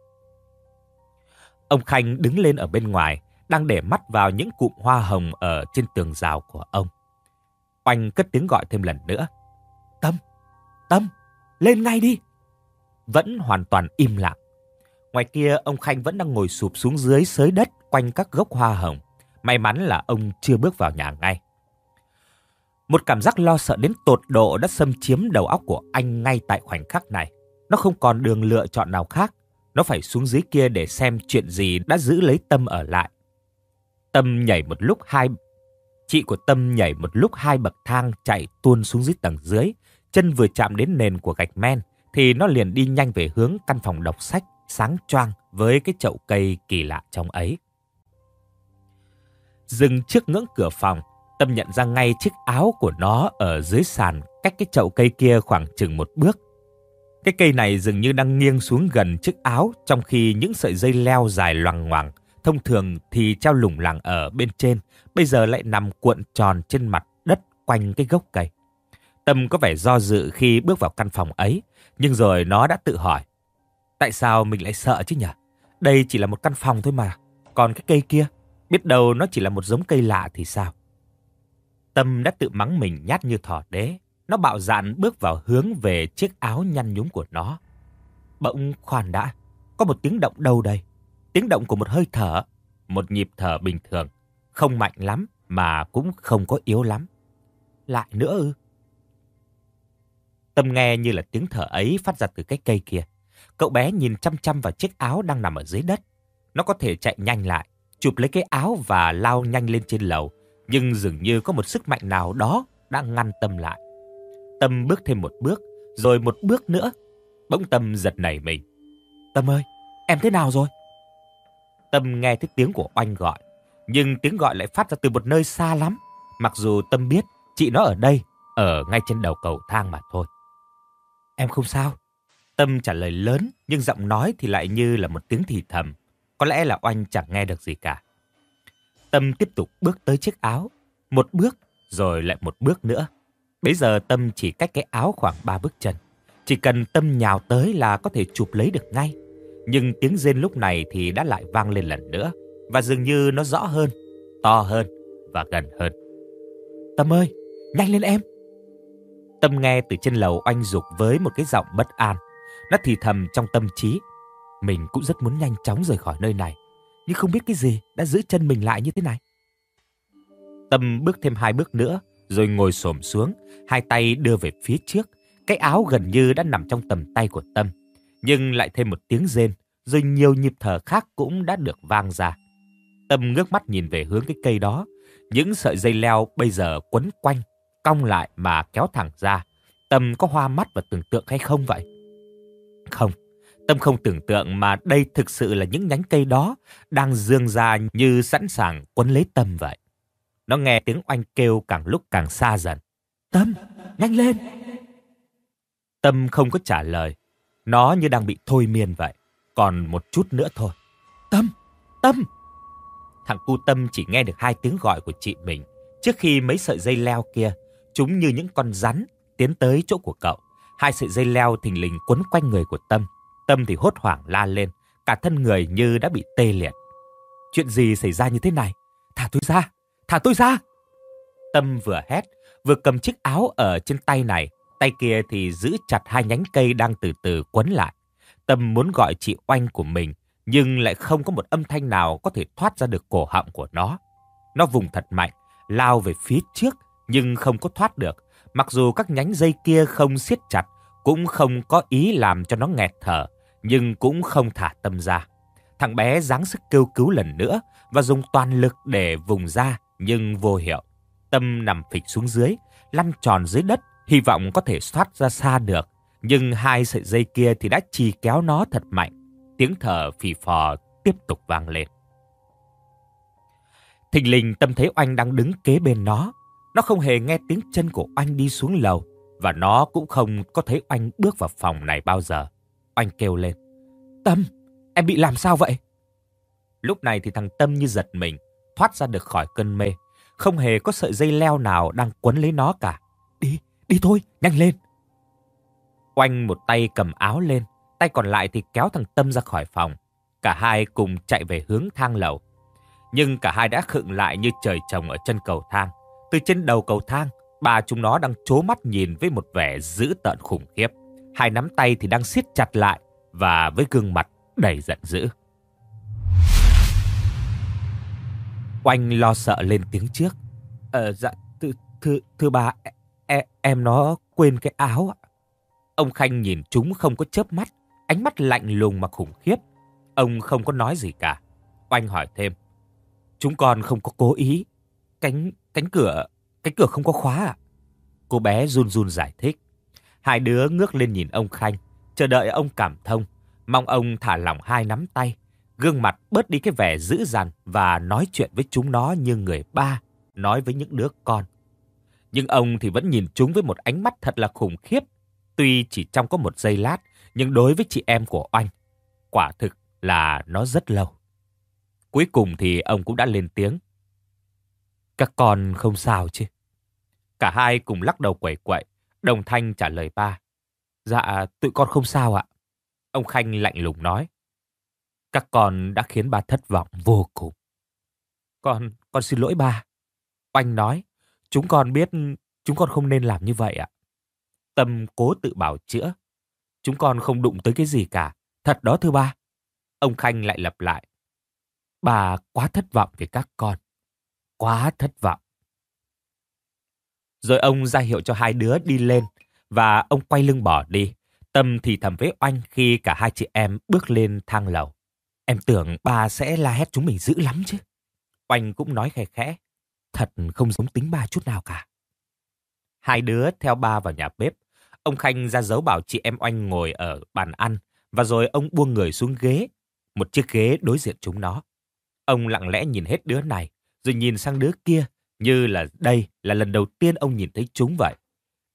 S1: Ông Khanh đứng lên ở bên ngoài, đang để mắt vào những cụm hoa hồng ở trên tường rào của ông. Oanh cất tiếng gọi thêm lần nữa. Tâm, Tâm, lên ngay đi. Vẫn hoàn toàn im lặng. Ngoài kia ông Khanh vẫn đang ngồi sụp xuống dưới xới đất quanh các gốc hoa hồng. May mắn là ông chưa bước vào nhà ngay. Một cảm giác lo sợ đến tột độ đã xâm chiếm đầu óc của anh ngay tại khoảnh khắc này. Nó không còn đường lựa chọn nào khác. Nó phải xuống dưới kia để xem chuyện gì đã giữ lấy Tâm ở lại. Tâm nhảy một lúc hai... Chị của Tâm nhảy một lúc hai bậc thang chạy tuôn xuống dưới tầng dưới. Chân vừa chạm đến nền của gạch men thì nó liền đi nhanh về hướng căn phòng đọc sách sáng choang với cái chậu cây kỳ lạ trong ấy. Dừng trước ngưỡng cửa phòng, Tâm nhận ra ngay chiếc áo của nó ở dưới sàn cách cái chậu cây kia khoảng chừng một bước. Cái cây này dường như đang nghiêng xuống gần chiếc áo, trong khi những sợi dây leo dài loằng ngoằng, thông thường thì treo lủng lẳng ở bên trên, bây giờ lại nằm cuộn tròn trên mặt đất quanh cái gốc cây. Tâm có vẻ do dự khi bước vào căn phòng ấy, nhưng rồi nó đã tự hỏi. Tại sao mình lại sợ chứ nhỉ? Đây chỉ là một căn phòng thôi mà. Còn cái cây kia, biết đâu nó chỉ là một giống cây lạ thì sao? Tâm đã tự mắng mình nhát như thỏ đế. Nó bạo dạn bước vào hướng về chiếc áo nhăn nhúm của nó. Bỗng khoan đã, có một tiếng động đâu đây? Tiếng động của một hơi thở, một nhịp thở bình thường, không mạnh lắm mà cũng không có yếu lắm. Lại nữa ư? Tâm nghe như là tiếng thở ấy phát ra từ cái cây kia. Cậu bé nhìn chăm chăm vào chiếc áo đang nằm ở dưới đất. Nó có thể chạy nhanh lại, chụp lấy cái áo và lao nhanh lên trên lầu, nhưng dường như có một sức mạnh nào đó đã ngăn Tâm lại. Tâm bước thêm một bước, rồi một bước nữa. Bỗng Tâm giật nảy mình. Tâm ơi, em thế nào rồi? Tâm nghe thấy tiếng của Oanh gọi, nhưng tiếng gọi lại phát ra từ một nơi xa lắm. Mặc dù Tâm biết chị nó ở đây, ở ngay trên đầu cầu thang mà thôi. Em không sao. Tâm trả lời lớn, nhưng giọng nói thì lại như là một tiếng thì thầm. Có lẽ là Oanh chẳng nghe được gì cả. Tâm tiếp tục bước tới chiếc áo. Một bước, rồi lại một bước nữa. Bây giờ Tâm chỉ cách cái áo khoảng ba bước chân. Chỉ cần Tâm nhào tới là có thể chụp lấy được ngay. Nhưng tiếng rên lúc này thì đã lại vang lên lần nữa. Và dường như nó rõ hơn, to hơn và gần hơn. Tâm ơi, nhanh lên em. Tâm nghe từ trên lầu Oanh giục với một cái giọng bất an. Nó thì thầm trong tâm trí. Mình cũng rất muốn nhanh chóng rời khỏi nơi này, nhưng không biết cái gì đã giữ chân mình lại như thế này. Tâm bước thêm hai bước nữa, rồi ngồi xổm xuống, hai tay đưa về phía trước. Cái áo gần như đã nằm trong tầm tay của Tâm. Nhưng lại thêm một tiếng rên, rồi nhiều nhịp thở khác cũng đã được vang ra. Tâm ngước mắt nhìn về hướng cái cây đó. Những sợi dây leo bây giờ quấn quanh, cong lại mà kéo thẳng ra. Tâm có hoa mắt và tưởng tượng hay không vậy? Không, Tâm không tưởng tượng mà đây thực sự là những nhánh cây đó đang dương ra như sẵn sàng quấn lấy Tâm vậy. Nó nghe tiếng Oanh kêu càng lúc càng xa dần. Tâm, nhanh lên! Tâm không có trả lời. Nó như đang bị thôi miên vậy. Còn một chút nữa thôi. Tâm! Tâm! Thằng cu Tâm chỉ nghe được hai tiếng gọi của chị mình trước khi mấy sợi dây leo kia, chúng như những con rắn, tiến tới chỗ của cậu. Hai sợi dây leo thình lình quấn quanh người của Tâm. Tâm thì hốt hoảng la lên, cả thân người như đã bị tê liệt. Chuyện gì xảy ra như thế này? Thả tôi ra! Thả tôi ra! Tâm vừa hét, vừa cầm chiếc áo ở trên tay này, tay kia thì giữ chặt hai nhánh cây đang từ từ quấn lại. Tâm muốn gọi chị Oanh của mình, nhưng lại không có một âm thanh nào có thể thoát ra được cổ họng của nó. Nó vùng thật mạnh, lao về phía trước, nhưng không có thoát được. Mặc dù các nhánh dây kia không siết chặt, cũng không có ý làm cho nó nghẹt thở, nhưng cũng không thả Tâm ra. Thằng bé giáng sức kêu cứu lần nữa và dùng toàn lực để vùng ra, nhưng vô hiệu. Tâm nằm phịch xuống dưới, lăn tròn dưới đất, hy vọng có thể thoát ra xa được. Nhưng hai sợi dây kia thì đã chì kéo nó thật mạnh. Tiếng thở phì phò tiếp tục vang lên. Thình lình Tâm thấy Oanh đang đứng kế bên nó. Nó không hề nghe tiếng chân của Oanh đi xuống lầu, và nó cũng không có thấy Oanh bước vào phòng này bao giờ. Oanh kêu lên. Tâm, em bị làm sao vậy? Lúc này thì thằng Tâm như giật mình, thoát ra được khỏi cơn mê. Không hề có sợi dây leo nào đang quấn lấy nó cả. Đi, đi thôi, nhanh lên. Oanh một tay cầm áo lên, tay còn lại thì kéo thằng Tâm ra khỏi phòng. Cả hai cùng chạy về hướng thang lầu. Nhưng cả hai đã khựng lại như trời trồng ở chân cầu thang. Từ trên đầu cầu thang, ba chúng nó đang trố mắt nhìn với một vẻ dữ tợn khủng khiếp. Hai nắm tay thì đang siết chặt lại và với gương mặt đầy giận dữ. Oanh lo sợ lên tiếng trước. Ờ, dạ, thưa, thưa, thưa bà, e, em nó quên cái áo ạ. Ông Khanh nhìn chúng không có chớp mắt, ánh mắt lạnh lùng mà khủng khiếp. Ông không có nói gì cả. Oanh hỏi thêm. Chúng con không có cố ý. Cánh, cánh cửa, cánh cửa không có khóa ạ. Cô bé run run giải thích. Hai đứa ngước lên nhìn ông Khanh, chờ đợi ông cảm thông, mong ông thả lỏng hai nắm tay, gương mặt bớt đi cái vẻ dữ dằn và nói chuyện với chúng nó như người ba nói với những đứa con. Nhưng ông thì vẫn nhìn chúng với một ánh mắt thật là khủng khiếp. Tuy chỉ trong có một giây lát, nhưng đối với chị em của Oanh, quả thực là nó rất lâu. Cuối cùng thì ông cũng đã lên tiếng. Các con không sao chứ? Cả hai cùng lắc đầu quẩy quậy, đồng thanh trả lời ba. Dạ, tụi con không sao ạ. Ông Khanh lạnh lùng nói. Các con đã khiến ba thất vọng vô cùng. Con, con xin lỗi ba. Oanh nói, chúng con biết chúng con không nên làm như vậy ạ. Tâm cố tự bảo chữa. Chúng con không đụng tới cái gì cả. Thật đó thưa ba. Ông Khanh lại lặp lại. Bà quá thất vọng về các con. Quá thất vọng. Rồi ông ra hiệu cho hai đứa đi lên và ông quay lưng bỏ đi. Tâm thì thầm với Oanh khi cả hai chị em bước lên thang lầu. Em tưởng bà sẽ la hét chúng mình dữ lắm chứ. Oanh cũng nói khẽ khẽ. Thật không giống tính ba chút nào cả. Hai đứa theo ba vào nhà bếp. Ông Khanh ra dấu bảo chị em Oanh ngồi ở bàn ăn. Và rồi ông buông người xuống ghế. Một chiếc ghế đối diện chúng nó. Ông lặng lẽ nhìn hết đứa này, rồi nhìn sang đứa kia, như là đây là lần đầu tiên ông nhìn thấy chúng vậy.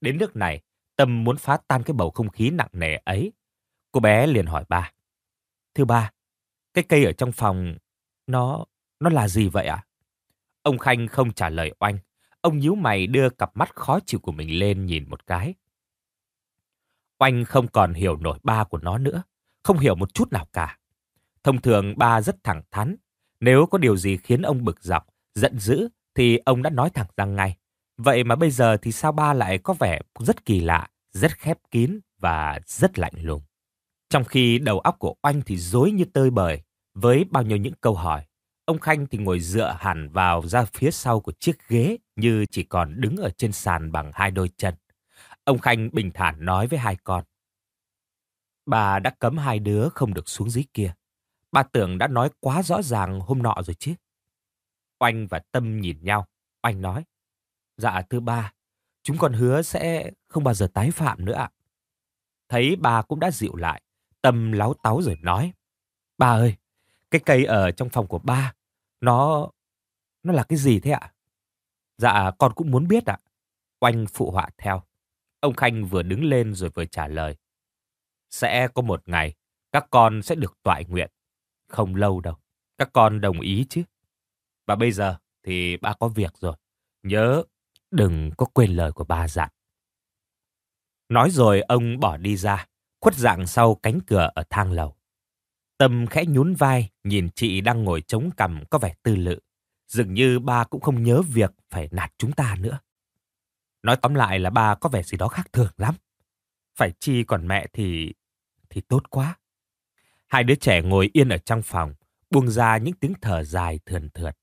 S1: Đến nước này, Tâm muốn phá tan cái bầu không khí nặng nề ấy. Cô bé liền hỏi ba. Thưa ba, cái cây ở trong phòng, nó, nó là gì vậy ạ? Ông Khanh không trả lời Oanh. Ông nhíu mày đưa cặp mắt khó chịu của mình lên nhìn một cái. Oanh không còn hiểu nổi ba của nó nữa. Không hiểu một chút nào cả. Thông thường ba rất thẳng thắn. Nếu có điều gì khiến ông bực dọc, giận dữ, thì ông đã nói thẳng ra ngay. Vậy mà bây giờ thì sao ba lại có vẻ rất kỳ lạ, rất khép kín và rất lạnh lùng. Trong khi đầu óc của Oanh thì rối như tơi bời, với bao nhiêu những câu hỏi. Ông Khanh thì ngồi dựa hẳn vào ra phía sau của chiếc ghế như chỉ còn đứng ở trên sàn bằng hai đôi chân. Ông Khanh bình thản nói với hai con. Bà đã cấm hai đứa không được xuống dưới kia. Bà tưởng đã nói quá rõ ràng hôm nọ rồi chứ. Oanh và Tâm nhìn nhau. Oanh nói. Dạ thưa ba, chúng con hứa sẽ không bao giờ tái phạm nữa ạ. Thấy bà cũng đã dịu lại, Tâm láu táu rồi nói. Ba ơi, cái cây ở trong phòng của ba, nó... nó là cái gì thế ạ? Dạ con cũng muốn biết ạ. Oanh phụ họa theo. Ông Khanh vừa đứng lên rồi vừa trả lời. Sẽ có một ngày, các con sẽ được toại nguyện. Không lâu đâu, các con đồng ý chứ. Và bây giờ thì ba có việc rồi. Nhớ, đừng có quên lời của ba dặn. Nói rồi ông bỏ đi ra, khuất dạng sau cánh cửa ở thang lầu. Tâm khẽ nhún vai, nhìn chị đang ngồi chống cằm có vẻ tư lự. Dường như ba cũng không nhớ việc phải nạt chúng ta nữa. Nói tóm lại là ba có vẻ gì đó khác thường lắm. Phải chi còn mẹ thì... thì tốt quá. Hai đứa trẻ ngồi yên ở trong phòng, buông ra những tiếng thở dài thườn thượt.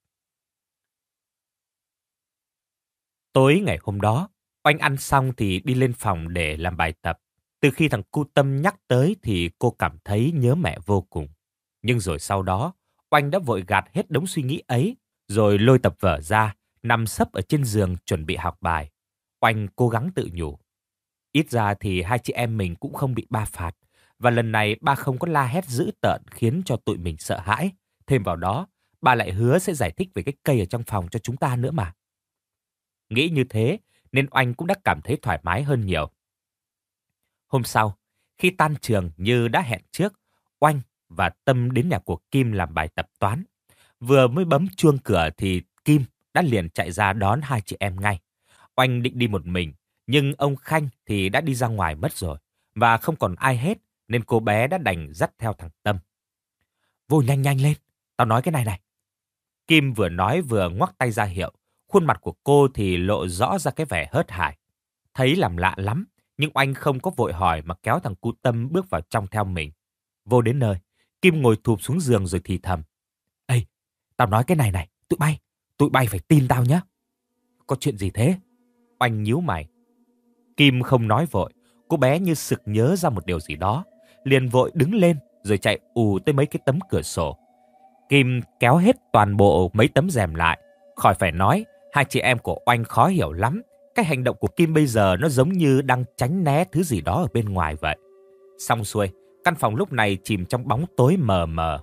S1: Tối ngày hôm đó, Oanh ăn xong thì đi lên phòng để làm bài tập. Từ khi thằng cu Tâm nhắc tới thì cô cảm thấy nhớ mẹ vô cùng. Nhưng rồi sau đó, Oanh đã vội gạt hết đống suy nghĩ ấy, rồi lôi tập vở ra, nằm sấp ở trên giường chuẩn bị học bài. Oanh cố gắng tự nhủ. Ít ra thì hai chị em mình cũng không bị ba phạt. Và lần này ba không có la hét dữ tợn khiến cho tụi mình sợ hãi. Thêm vào đó, ba lại hứa sẽ giải thích về cái cây ở trong phòng cho chúng ta nữa mà. Nghĩ như thế nên Oanh cũng đã cảm thấy thoải mái hơn nhiều. Hôm sau, khi tan trường như đã hẹn trước, Oanh và Tâm đến nhà của Kim làm bài tập toán. Vừa mới bấm chuông cửa thì Kim đã liền chạy ra đón hai chị em ngay. Oanh định đi một mình, nhưng ông Khanh thì đã đi ra ngoài mất rồi. Và không còn ai hết, nên cô bé đã đành dắt theo thằng Tâm. Vô nhanh nhanh lên, tao nói cái này này. Kim vừa nói vừa ngoắc tay ra hiệu. Khuôn mặt của cô thì lộ rõ ra cái vẻ hớt hải. Thấy làm lạ lắm, nhưng Oanh không có vội hỏi mà kéo thằng cu Tâm bước vào trong theo mình. Vô đến nơi, Kim ngồi thụp xuống giường rồi thì thầm. Ê, tao nói cái này này, tụi bay, tụi bay phải tin tao nhé. Có chuyện gì thế? Oanh nhíu mày. Kim không nói vội, cô bé như sực nhớ ra một điều gì đó. Liền vội đứng lên rồi chạy ù tới mấy cái tấm cửa sổ. Kim kéo hết toàn bộ mấy tấm rèm lại. Khỏi phải nói, hai chị em của Oanh khó hiểu lắm. Cái hành động của Kim bây giờ nó giống như đang tránh né thứ gì đó ở bên ngoài vậy. Xong xuôi, căn phòng lúc này chìm trong bóng tối mờ mờ.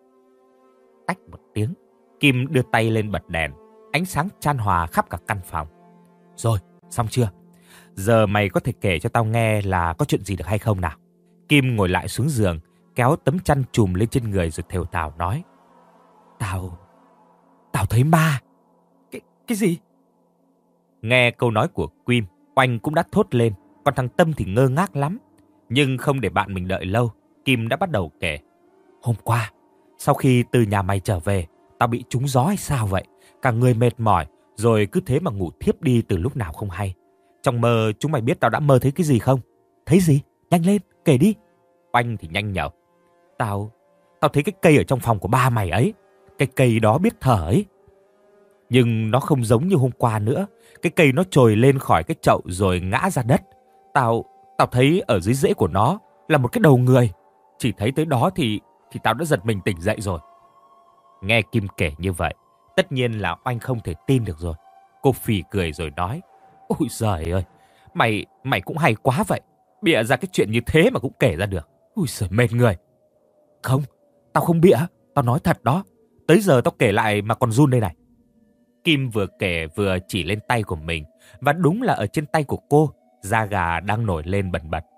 S1: Tách một tiếng, Kim đưa tay lên bật đèn. Ánh sáng chan hòa khắp cả căn phòng. Rồi, xong chưa? Giờ mày có thể kể cho tao nghe là có chuyện gì được hay không nào? Kim ngồi lại xuống giường, kéo tấm chăn trùm lên trên người rồi thều thào nói. Tao... Tao thấy ma. Cái... cái gì? Nghe câu nói của Kim, Oanh cũng đã thốt lên, còn thằng Tâm thì ngơ ngác lắm. Nhưng không để bạn mình đợi lâu, Kim đã bắt đầu kể. Hôm qua, sau khi từ nhà mày trở về, tao bị trúng gió hay sao vậy? Cả người mệt mỏi, rồi cứ thế mà ngủ thiếp đi từ lúc nào không hay. Trong mơ, chúng mày biết tao đã mơ thấy cái gì không? Thấy gì? Nhanh lên, kể đi. Oanh thì nhanh nhở. Tao... Tao thấy cái cây ở trong phòng của ba mày ấy. Cái cây đó biết thở ấy. Nhưng nó không giống như hôm qua nữa. Cái cây nó trồi lên khỏi cái chậu rồi ngã ra đất. Tao... Tao thấy ở dưới rễ của nó là một cái đầu người. Chỉ thấy tới đó thì... Thì tao đã giật mình tỉnh dậy rồi. Nghe Kim kể như vậy, tất nhiên là Oanh không thể tin được rồi. Cô phì cười rồi nói. Ôi giời ơi, mày... Mày cũng hay quá vậy. Bịa ra cái chuyện như thế mà cũng kể ra được. Ui giời, mệt người. Không, tao không bịa. Tao nói thật đó. Tới giờ tao kể lại mà còn run đây này. Kim vừa kể vừa chỉ lên tay của mình. Và đúng là ở trên tay của cô, da gà đang nổi lên bần bật.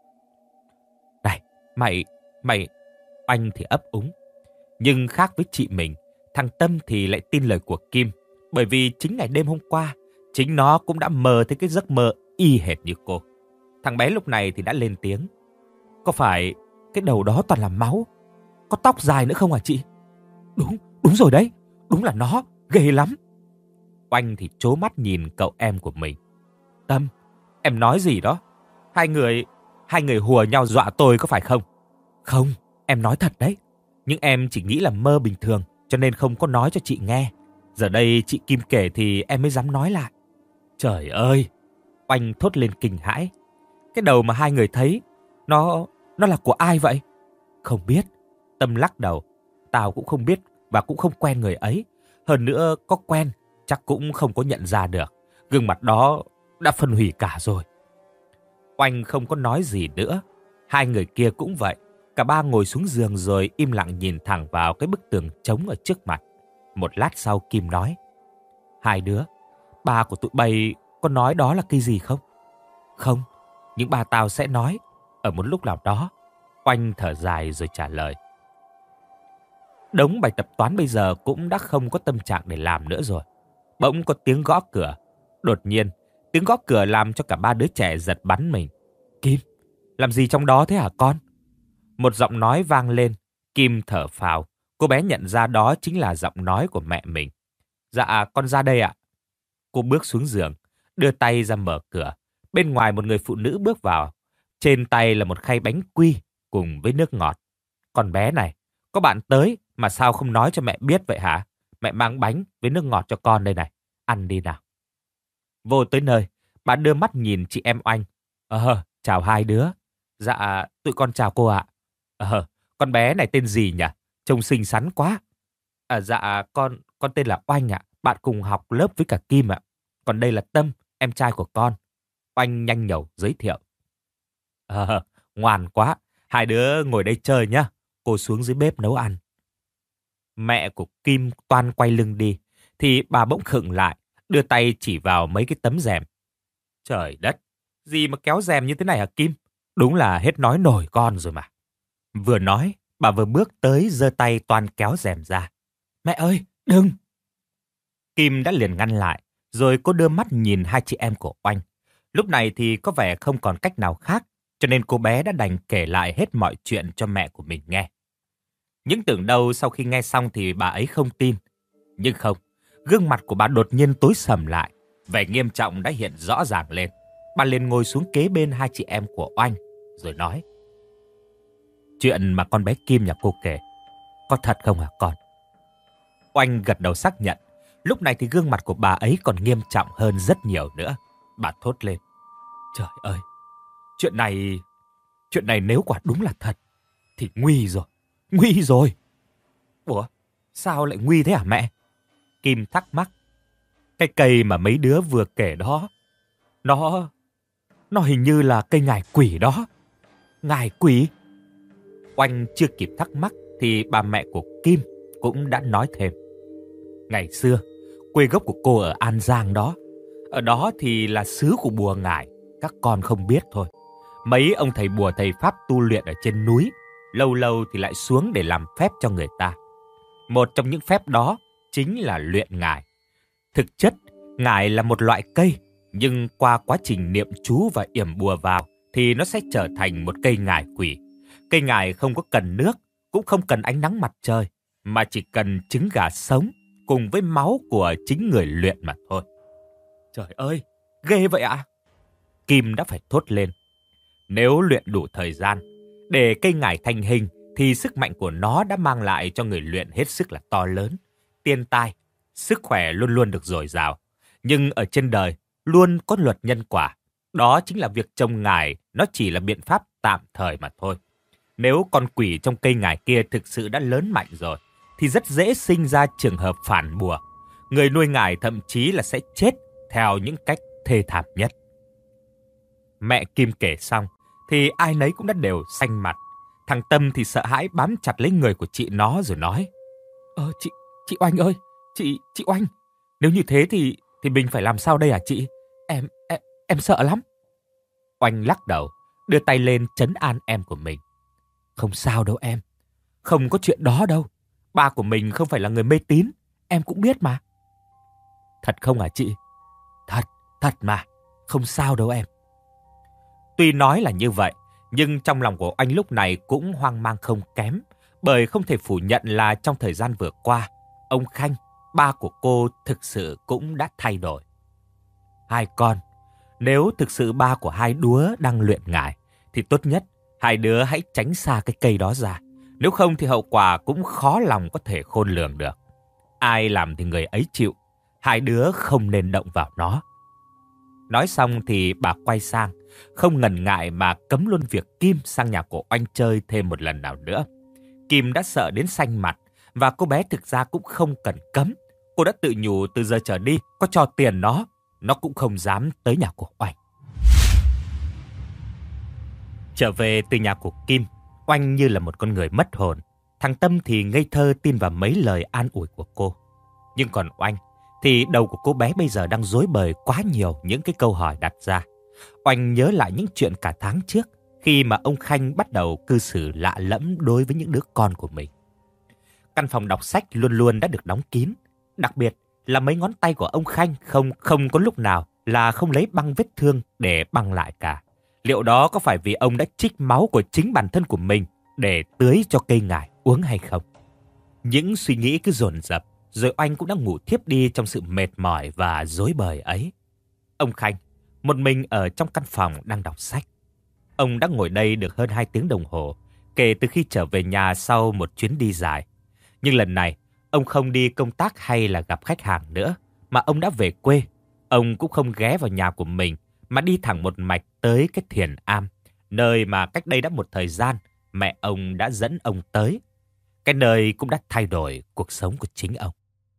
S1: Này, mày, mày, Oanh thì ấp úng. Nhưng khác với chị mình, thằng Tâm thì lại tin lời của Kim. Bởi vì chính ngày đêm hôm qua, chính nó cũng đã mơ thấy cái giấc mơ y hệt như cô. Thằng bé lúc này thì đã lên tiếng. Có phải cái đầu đó toàn là máu, có tóc dài nữa không hả chị? Đúng, đúng rồi đấy, đúng là nó, ghê lắm. Oanh thì trố mắt nhìn cậu em của mình. Tâm, em nói gì đó? Hai người, hai người hùa nhau dọa tôi có phải không? Không, em nói thật đấy. Nhưng em chỉ nghĩ là mơ bình thường, cho nên không có nói cho chị nghe. Giờ đây chị Kim kể thì em mới dám nói lại. Trời ơi! Oanh thốt lên kinh hãi. Cái đầu mà hai người thấy, nó, nó là của ai vậy? Không biết. Tâm lắc đầu. Tao cũng không biết và cũng không quen người ấy. Hơn nữa có quen, chắc cũng không có nhận ra được. Gương mặt đó đã phân hủy cả rồi. Oanh không có nói gì nữa. Hai người kia cũng vậy. Cả ba ngồi xuống giường rồi im lặng nhìn thẳng vào cái bức tường trống ở trước mặt. Một lát sau Kim nói. Hai đứa, ba của tụi bay có nói đó là cái gì không? Không, nhưng ba tao sẽ nói ở một lúc nào đó. Oanh thở dài rồi trả lời. Đống bài tập toán bây giờ cũng đã không có tâm trạng để làm nữa rồi. Bỗng có tiếng gõ cửa. Đột nhiên, tiếng gõ cửa làm cho cả ba đứa trẻ giật bắn mình. Kim, làm gì trong đó thế hả con? Một giọng nói vang lên. Kim thở phào. Cô bé nhận ra đó chính là giọng nói của mẹ mình. Dạ, con ra đây ạ. Cô bước xuống giường, đưa tay ra mở cửa. Bên ngoài một người phụ nữ bước vào. Trên tay là một khay bánh quy cùng với nước ngọt. Con bé này, có bạn tới mà sao không nói cho mẹ biết vậy hả? Mẹ mang bánh với nước ngọt cho con đây này. Ăn đi nào. Vô tới nơi, bà đưa mắt nhìn chị em Oanh. Ờ, chào hai đứa. Dạ, tụi con chào cô ạ. Ờ, con bé này tên gì nhỉ? Trông xinh xắn quá. À, dạ, con con tên là Oanh ạ. Bạn cùng học lớp với cả Kim ạ. Còn đây là Tâm, em trai của con. Oanh nhanh nhẩu giới thiệu. Ờ, ngoan quá. Hai đứa ngồi đây chơi nhá. Cô xuống dưới bếp nấu ăn. Mẹ của Kim toan quay lưng đi. Thì bà bỗng khựng lại. Đưa tay chỉ vào mấy cái tấm rèm. Trời đất. Gì mà kéo rèm như thế này hả Kim? Đúng là hết nói nổi con rồi mà. Vừa nói, bà vừa bước tới giơ tay toan kéo rèm ra. Mẹ ơi, đừng! Kim đã liền ngăn lại. Rồi cô đưa mắt nhìn hai chị em của Oanh. Lúc này thì có vẻ không còn cách nào khác. Cho nên cô bé đã đành kể lại hết mọi chuyện cho mẹ của mình nghe. Nhưng tưởng đâu sau khi nghe xong thì bà ấy không tin. Nhưng không, gương mặt của bà đột nhiên tối sầm lại. Vẻ nghiêm trọng đã hiện rõ ràng lên. Bà liền ngồi xuống kế bên hai chị em của Oanh. Rồi nói. Chuyện mà con bé Kim nhà cô kể, có thật không hả con? Oanh gật đầu xác nhận. Lúc này thì gương mặt của bà ấy còn nghiêm trọng hơn rất nhiều nữa. Bà thốt lên. Trời ơi, chuyện này... Chuyện này nếu quả đúng là thật, thì nguy rồi, nguy rồi. Ủa, sao lại nguy thế hả mẹ? Kim thắc mắc. Cái cây mà mấy đứa vừa kể đó, nó... Nó hình như là cây ngải quỷ đó. Ngải quỷ? Oanh chưa kịp thắc mắc thì bà mẹ của Kim cũng đã nói thêm. Ngày xưa, quê gốc của cô ở An Giang đó. Ở đó thì là xứ của bùa ngải, các con không biết thôi. Mấy ông thầy bùa thầy pháp tu luyện ở trên núi, lâu lâu thì lại xuống để làm phép cho người ta. Một trong những phép đó chính là luyện ngải. Thực chất, ngải là một loại cây, nhưng qua quá trình niệm chú và yểm bùa vào thì nó sẽ trở thành một cây ngải quỷ. Cây ngải không có cần nước, cũng không cần ánh nắng mặt trời, mà chỉ cần trứng gà sống cùng với máu của chính người luyện mà thôi. Trời ơi, ghê vậy ạ! Kim đã phải thốt lên. Nếu luyện đủ thời gian, để cây ngải thành hình, thì sức mạnh của nó đã mang lại cho người luyện hết sức là to lớn, tiền tài, sức khỏe luôn luôn được dồi dào. Nhưng ở trên đời, luôn có luật nhân quả. Đó chính là việc trồng ngải, nó chỉ là biện pháp tạm thời mà thôi. Nếu con quỷ trong cây ngải kia thực sự đã lớn mạnh rồi, thì rất dễ sinh ra trường hợp phản bùa. Người nuôi ngải thậm chí là sẽ chết theo những cách thê thảm nhất. Mẹ Kim kể xong, thì ai nấy cũng đã đều xanh mặt. Thằng Tâm thì sợ hãi bám chặt lấy người của chị nó rồi nói. Ờ, chị, chị Oanh ơi, chị, chị Oanh, nếu như thế thì, thì mình phải làm sao đây hả chị? Em, em, em sợ lắm. Oanh lắc đầu, đưa tay lên trấn an em của mình. Không sao đâu em, không có chuyện đó đâu. Ba của mình không phải là người mê tín, em cũng biết mà. Thật không hả chị? Thật, thật mà, không sao đâu em. Tuy nói là như vậy, nhưng trong lòng của Oanh lúc này cũng hoang mang không kém, bởi không thể phủ nhận là trong thời gian vừa qua, ông Khanh, ba của cô thực sự cũng đã thay đổi. Hai con, nếu thực sự ba của hai đứa đang luyện ngải, thì tốt nhất hai đứa hãy tránh xa cái cây đó ra. Nếu không thì hậu quả cũng khó lòng có thể khôn lường được. Ai làm thì người ấy chịu, hai đứa không nên động vào nó. Nói xong thì bà quay sang, không ngần ngại mà cấm luôn việc Kim sang nhà của Oanh chơi thêm một lần nào nữa. Kim đã sợ đến xanh mặt, và cô bé thực ra cũng không cần cấm. Cô đã tự nhủ từ giờ trở đi, có cho tiền nó, nó cũng không dám tới nhà của Oanh. Trở về từ nhà của Kim, Oanh như là một con người mất hồn. Thằng Tâm thì ngây thơ tin vào mấy lời an ủi của cô. Nhưng còn Oanh thì đầu của cô bé bây giờ đang rối bời quá nhiều những cái câu hỏi đặt ra. Oanh nhớ lại những chuyện cả tháng trước, khi mà ông Khanh bắt đầu cư xử lạ lẫm đối với những đứa con của mình. Căn phòng đọc sách luôn luôn đã được đóng kín. Đặc biệt là mấy ngón tay của ông Khanh không không có lúc nào là không lấy băng vết thương để băng lại cả. Liệu đó có phải vì ông đã trích máu của chính bản thân của mình để tưới cho cây ngải uống hay không? Những suy nghĩ cứ dồn dập, rồi Oanh cũng đã ngủ thiếp đi trong sự mệt mỏi và rối bời ấy. Ông Khanh, một mình ở trong căn phòng đang đọc sách. Ông đã ngồi đây được hơn hai tiếng đồng hồ, kể từ khi trở về nhà sau một chuyến đi dài. Nhưng lần này, ông không đi công tác hay là gặp khách hàng nữa, mà ông đã về quê. Ông cũng không ghé vào nhà của mình, mà đi thẳng một mạch tới cái thiền am, nơi mà cách đây đã một thời gian mẹ ông đã dẫn ông tới. Cái nơi cũng đã thay đổi cuộc sống của chính ông.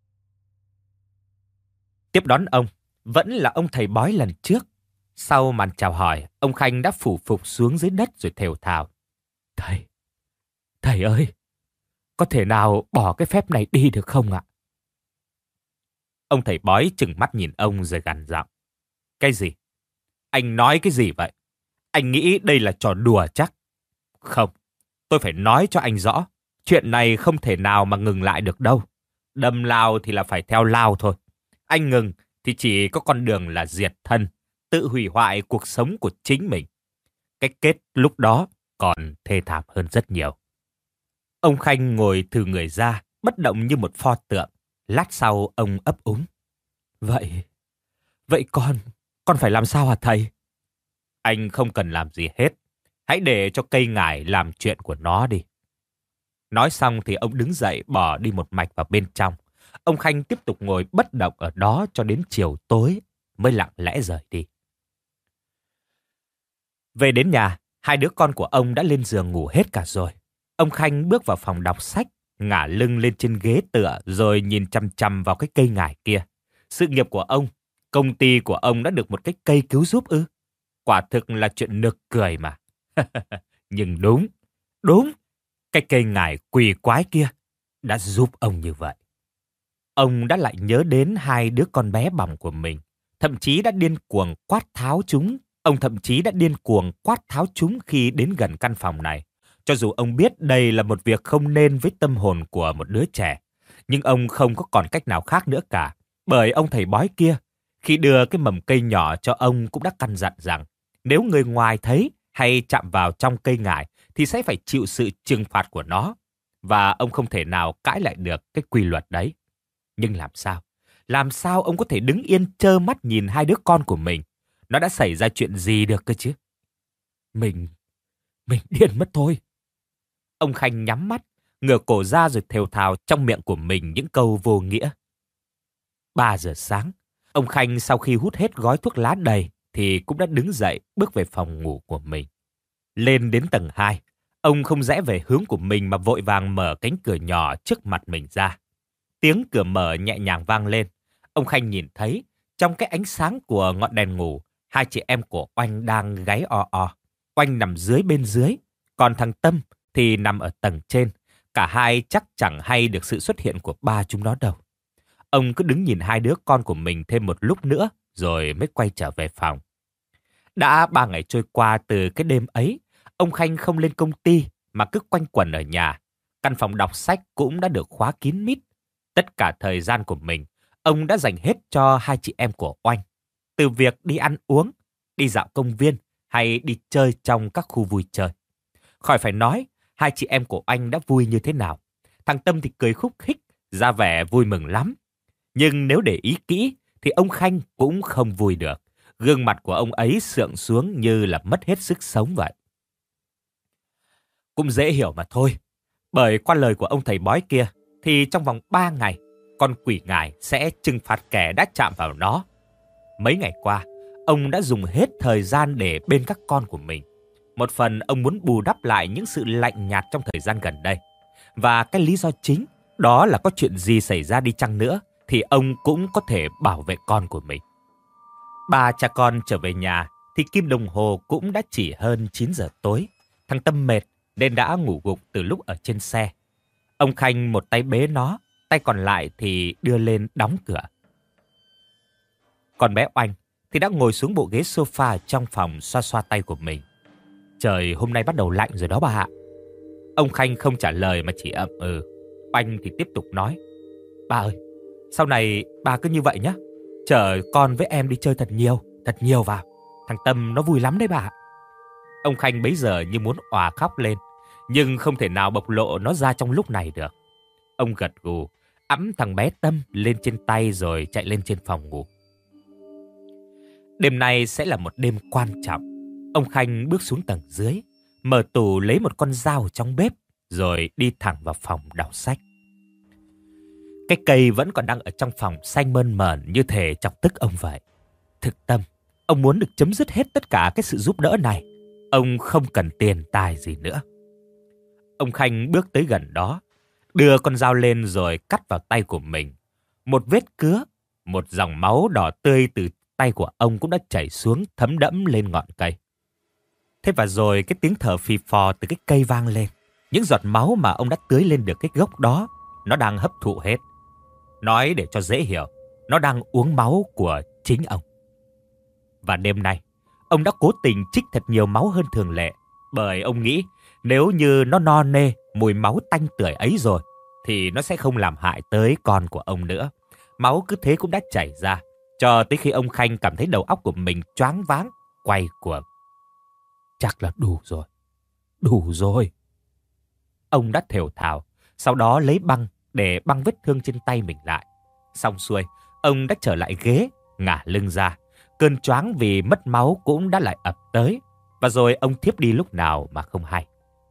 S1: Tiếp đón ông vẫn là ông thầy bói lần trước. Sau màn chào hỏi, ông Khanh đã phủ phục xuống dưới đất rồi thều thào. Thầy, thầy ơi, có thể nào bỏ cái phép này đi được không ạ? Ông thầy bói trừng mắt nhìn ông rồi gằn giọng. Cái gì? Anh nói cái gì vậy? Anh nghĩ đây là trò đùa chắc? Không, tôi phải nói cho anh rõ. Chuyện này không thể nào mà ngừng lại được đâu. Đâm lao thì là phải theo lao thôi. Anh ngừng thì chỉ có con đường là diệt thân, tự hủy hoại cuộc sống của chính mình. Cái kết lúc đó còn thê thảm hơn rất nhiều. Ông Khanh ngồi thừ người ra, bất động như một pho tượng. Lát sau ông ấp úng. Vậy, vậy con, con phải làm sao hả thầy? Anh không cần làm gì hết. Hãy để cho cây ngải làm chuyện của nó đi. Nói xong thì ông đứng dậy bỏ đi một mạch vào bên trong. Ông Khanh tiếp tục ngồi bất động ở đó cho đến chiều tối mới lặng lẽ rời đi. Về đến nhà, hai đứa con của ông đã lên giường ngủ hết cả rồi. Ông Khanh bước vào phòng đọc sách, ngả lưng lên trên ghế tựa rồi nhìn chằm chằm vào cái cây ngải kia. Sự nghiệp của ông, công ty của ông đã được một cái cây cứu giúp ư? Quả thực là chuyện nực cười mà. Nhưng đúng, đúng, cái cây ngải quỷ quái kia đã giúp ông như vậy. Ông đã lại nhớ đến hai đứa con bé bỏng của mình, thậm chí đã điên cuồng quát tháo chúng. Ông thậm chí đã điên cuồng quát tháo chúng khi đến gần căn phòng này. Cho dù ông biết đây là một việc không nên với tâm hồn của một đứa trẻ, nhưng ông không có còn cách nào khác nữa cả. Bởi ông thầy bói kia, khi đưa cái mầm cây nhỏ cho ông cũng đã căn dặn rằng nếu người ngoài thấy hay chạm vào trong cây ngải thì sẽ phải chịu sự trừng phạt của nó. Và ông không thể nào cãi lại được cái quy luật đấy. Nhưng làm sao? Làm sao ông có thể đứng yên trơ mắt nhìn hai đứa con của mình? Nó đã xảy ra chuyện gì được cơ chứ? Mình... Mình điên mất thôi. Ông Khanh nhắm mắt, ngửa cổ ra rồi thều thào trong miệng của mình những câu vô nghĩa. Ba giờ sáng, ông Khanh sau khi hút hết gói thuốc lá đầy thì cũng đã đứng dậy bước về phòng ngủ của mình. Lên đến tầng hai, ông không rẽ về hướng của mình mà vội vàng mở cánh cửa nhỏ trước mặt mình ra. Tiếng cửa mở nhẹ nhàng vang lên. Ông Khanh nhìn thấy trong cái ánh sáng của ngọn đèn ngủ, hai chị em của Oanh đang gáy o o. Oanh nằm dưới bên dưới, còn thằng Tâm thì nằm ở tầng trên. Cả hai chắc chẳng hay được sự xuất hiện của ba chúng nó đâu. Ông cứ đứng nhìn hai đứa con của mình thêm một lúc nữa, rồi mới quay trở về phòng. Đã ba ngày trôi qua từ cái đêm ấy, ông Khanh không lên công ty mà cứ quanh quẩn ở nhà. Căn phòng đọc sách cũng đã được khóa kín mít. Tất cả thời gian của mình, ông đã dành hết cho hai chị em của Oanh. Từ việc đi ăn uống, đi dạo công viên hay đi chơi trong các khu vui chơi. Khỏi phải nói, hai chị em của Oanh đã vui như thế nào. Thằng Tâm thì cười khúc khích, ra vẻ vui mừng lắm. Nhưng nếu để ý kỹ thì ông Khanh cũng không vui được. Gương mặt của ông ấy sượng xuống như là mất hết sức sống vậy. Cũng dễ hiểu mà thôi. Bởi qua lời của ông thầy bói kia thì trong vòng ba ngày, con quỷ ngài sẽ trừng phạt kẻ đã chạm vào nó. Mấy ngày qua, ông đã dùng hết thời gian để bên các con của mình. Một phần ông muốn bù đắp lại những sự lạnh nhạt trong thời gian gần đây. Và cái lý do chính đó là có chuyện gì xảy ra đi chăng nữa thì ông cũng có thể bảo vệ con của mình. Ba cha con trở về nhà thì kim đồng hồ cũng đã chỉ hơn chín giờ tối. Thằng Tâm mệt nên đã ngủ gục từ lúc ở trên xe. Ông Khanh một tay bế nó, tay còn lại thì đưa lên đóng cửa. Còn bé Oanh thì đã ngồi xuống bộ ghế sofa trong phòng xoa xoa tay của mình. Trời hôm nay bắt đầu lạnh rồi đó bà ạ. Ông Khanh không trả lời mà chỉ ậm ừ. Oanh thì tiếp tục nói. Ba ơi, sau này ba cứ như vậy nhé. Chở con với em đi chơi thật nhiều, thật nhiều vào. Thằng Tâm nó vui lắm đấy bà. Ông Khanh bấy giờ như muốn òa khóc lên, nhưng không thể nào bộc lộ nó ra trong lúc này được. Ông gật gù, ẵm thằng bé Tâm lên trên tay rồi chạy lên trên phòng ngủ. Đêm nay sẽ là một đêm quan trọng. Ông Khanh bước xuống tầng dưới, mở tủ lấy một con dao trong bếp, rồi đi thẳng vào phòng đọc sách. Cái cây vẫn còn đang ở trong phòng xanh mơn mởn như thể chọc tức ông vậy. Thực tâm, ông muốn được chấm dứt hết tất cả cái sự giúp đỡ này. Ông không cần tiền tài gì nữa. Ông Khanh bước tới gần đó, đưa con dao lên rồi cắt vào tay của mình. Một vết cứa, một dòng máu đỏ tươi từ tay của ông cũng đã chảy xuống thấm đẫm lên ngọn cây. Thế và rồi cái tiếng thở phì phò từ cái cây vang lên. Những giọt máu mà ông đã tưới lên được cái gốc đó, nó đang hấp thụ hết. Nói để cho dễ hiểu, nó đang uống máu của chính ông. Và đêm nay, ông đã cố tình trích thật nhiều máu hơn thường lệ. Bởi ông nghĩ nếu như nó no nê mùi máu tanh tưởi ấy rồi, thì nó sẽ không làm hại tới con của ông nữa. Máu cứ thế cũng đã chảy ra, cho tới khi ông Khanh cảm thấy đầu óc của mình choáng váng, quay cuồng. Chắc là đủ rồi, đủ rồi. Ông đã thều thào, sau đó lấy băng để băng vết thương trên tay mình lại. Xong xuôi, ông đã trở lại ghế, ngả lưng ra. Cơn choáng vì mất máu cũng đã lại ập tới. Và rồi ông thiếp đi lúc nào mà không hay.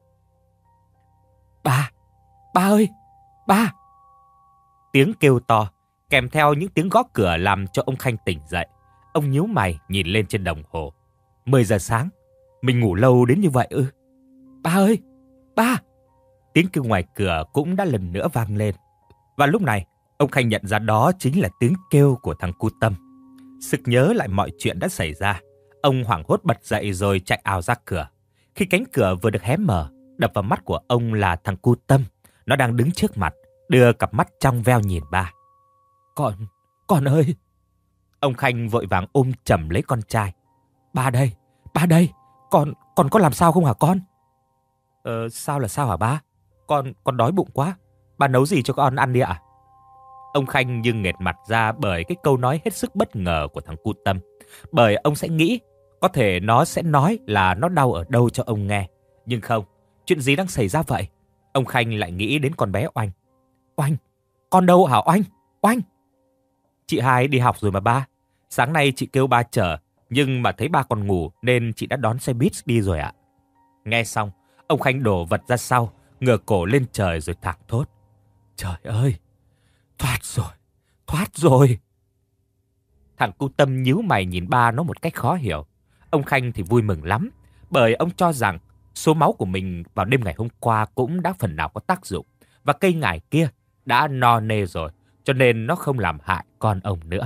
S1: Ba, ba ơi, ba. Tiếng kêu to, kèm theo những tiếng gõ cửa làm cho ông Khanh tỉnh dậy. Ông nhíu mày nhìn lên trên đồng hồ. Mười giờ sáng, mình ngủ lâu đến như vậy ư? Ba ơi, ba. Tiếng kêu ngoài cửa cũng đã lần nữa vang lên. Và lúc này, ông Khanh nhận ra đó chính là tiếng kêu của thằng cu Tâm. Sực nhớ lại mọi chuyện đã xảy ra, ông hoảng hốt bật dậy rồi chạy ào ra cửa. Khi cánh cửa vừa được hé mở, đập vào mắt của ông là thằng cu Tâm. Nó đang đứng trước mặt, đưa cặp mắt trong veo nhìn ba. Con, con ơi! Ông Khanh vội vàng ôm chầm lấy con trai. Ba đây, ba đây, con, con có làm sao không hả con? Ờ, sao là sao hả ba? Con, con đói bụng quá. Ba nấu gì cho con ăn đi ạ? Ông Khanh nhưng nghệt mặt ra bởi cái câu nói hết sức bất ngờ của thằng cu Tâm. Bởi ông sẽ nghĩ có thể nó sẽ nói là nó đau ở đâu cho ông nghe. Nhưng không, chuyện gì đang xảy ra vậy? Ông Khanh lại nghĩ đến con bé Oanh. Oanh, con đâu hả Oanh? Oanh! Chị hai đi học rồi mà ba. Sáng nay chị kêu ba chở, nhưng mà thấy ba còn ngủ nên chị đã đón xe buýt đi rồi ạ. Nghe xong, ông Khanh đổ vật ra sau, ngửa cổ lên trời rồi thảng thốt. Trời ơi! Thoát rồi, thoát rồi. Thằng cu Tâm nhíu mày nhìn ba nó một cách khó hiểu. Ông Khanh thì vui mừng lắm, bởi ông cho rằng số máu của mình vào đêm ngày hôm qua cũng đã phần nào có tác dụng. Và cây ngải kia đã no nê rồi, cho nên nó không làm hại con ông nữa.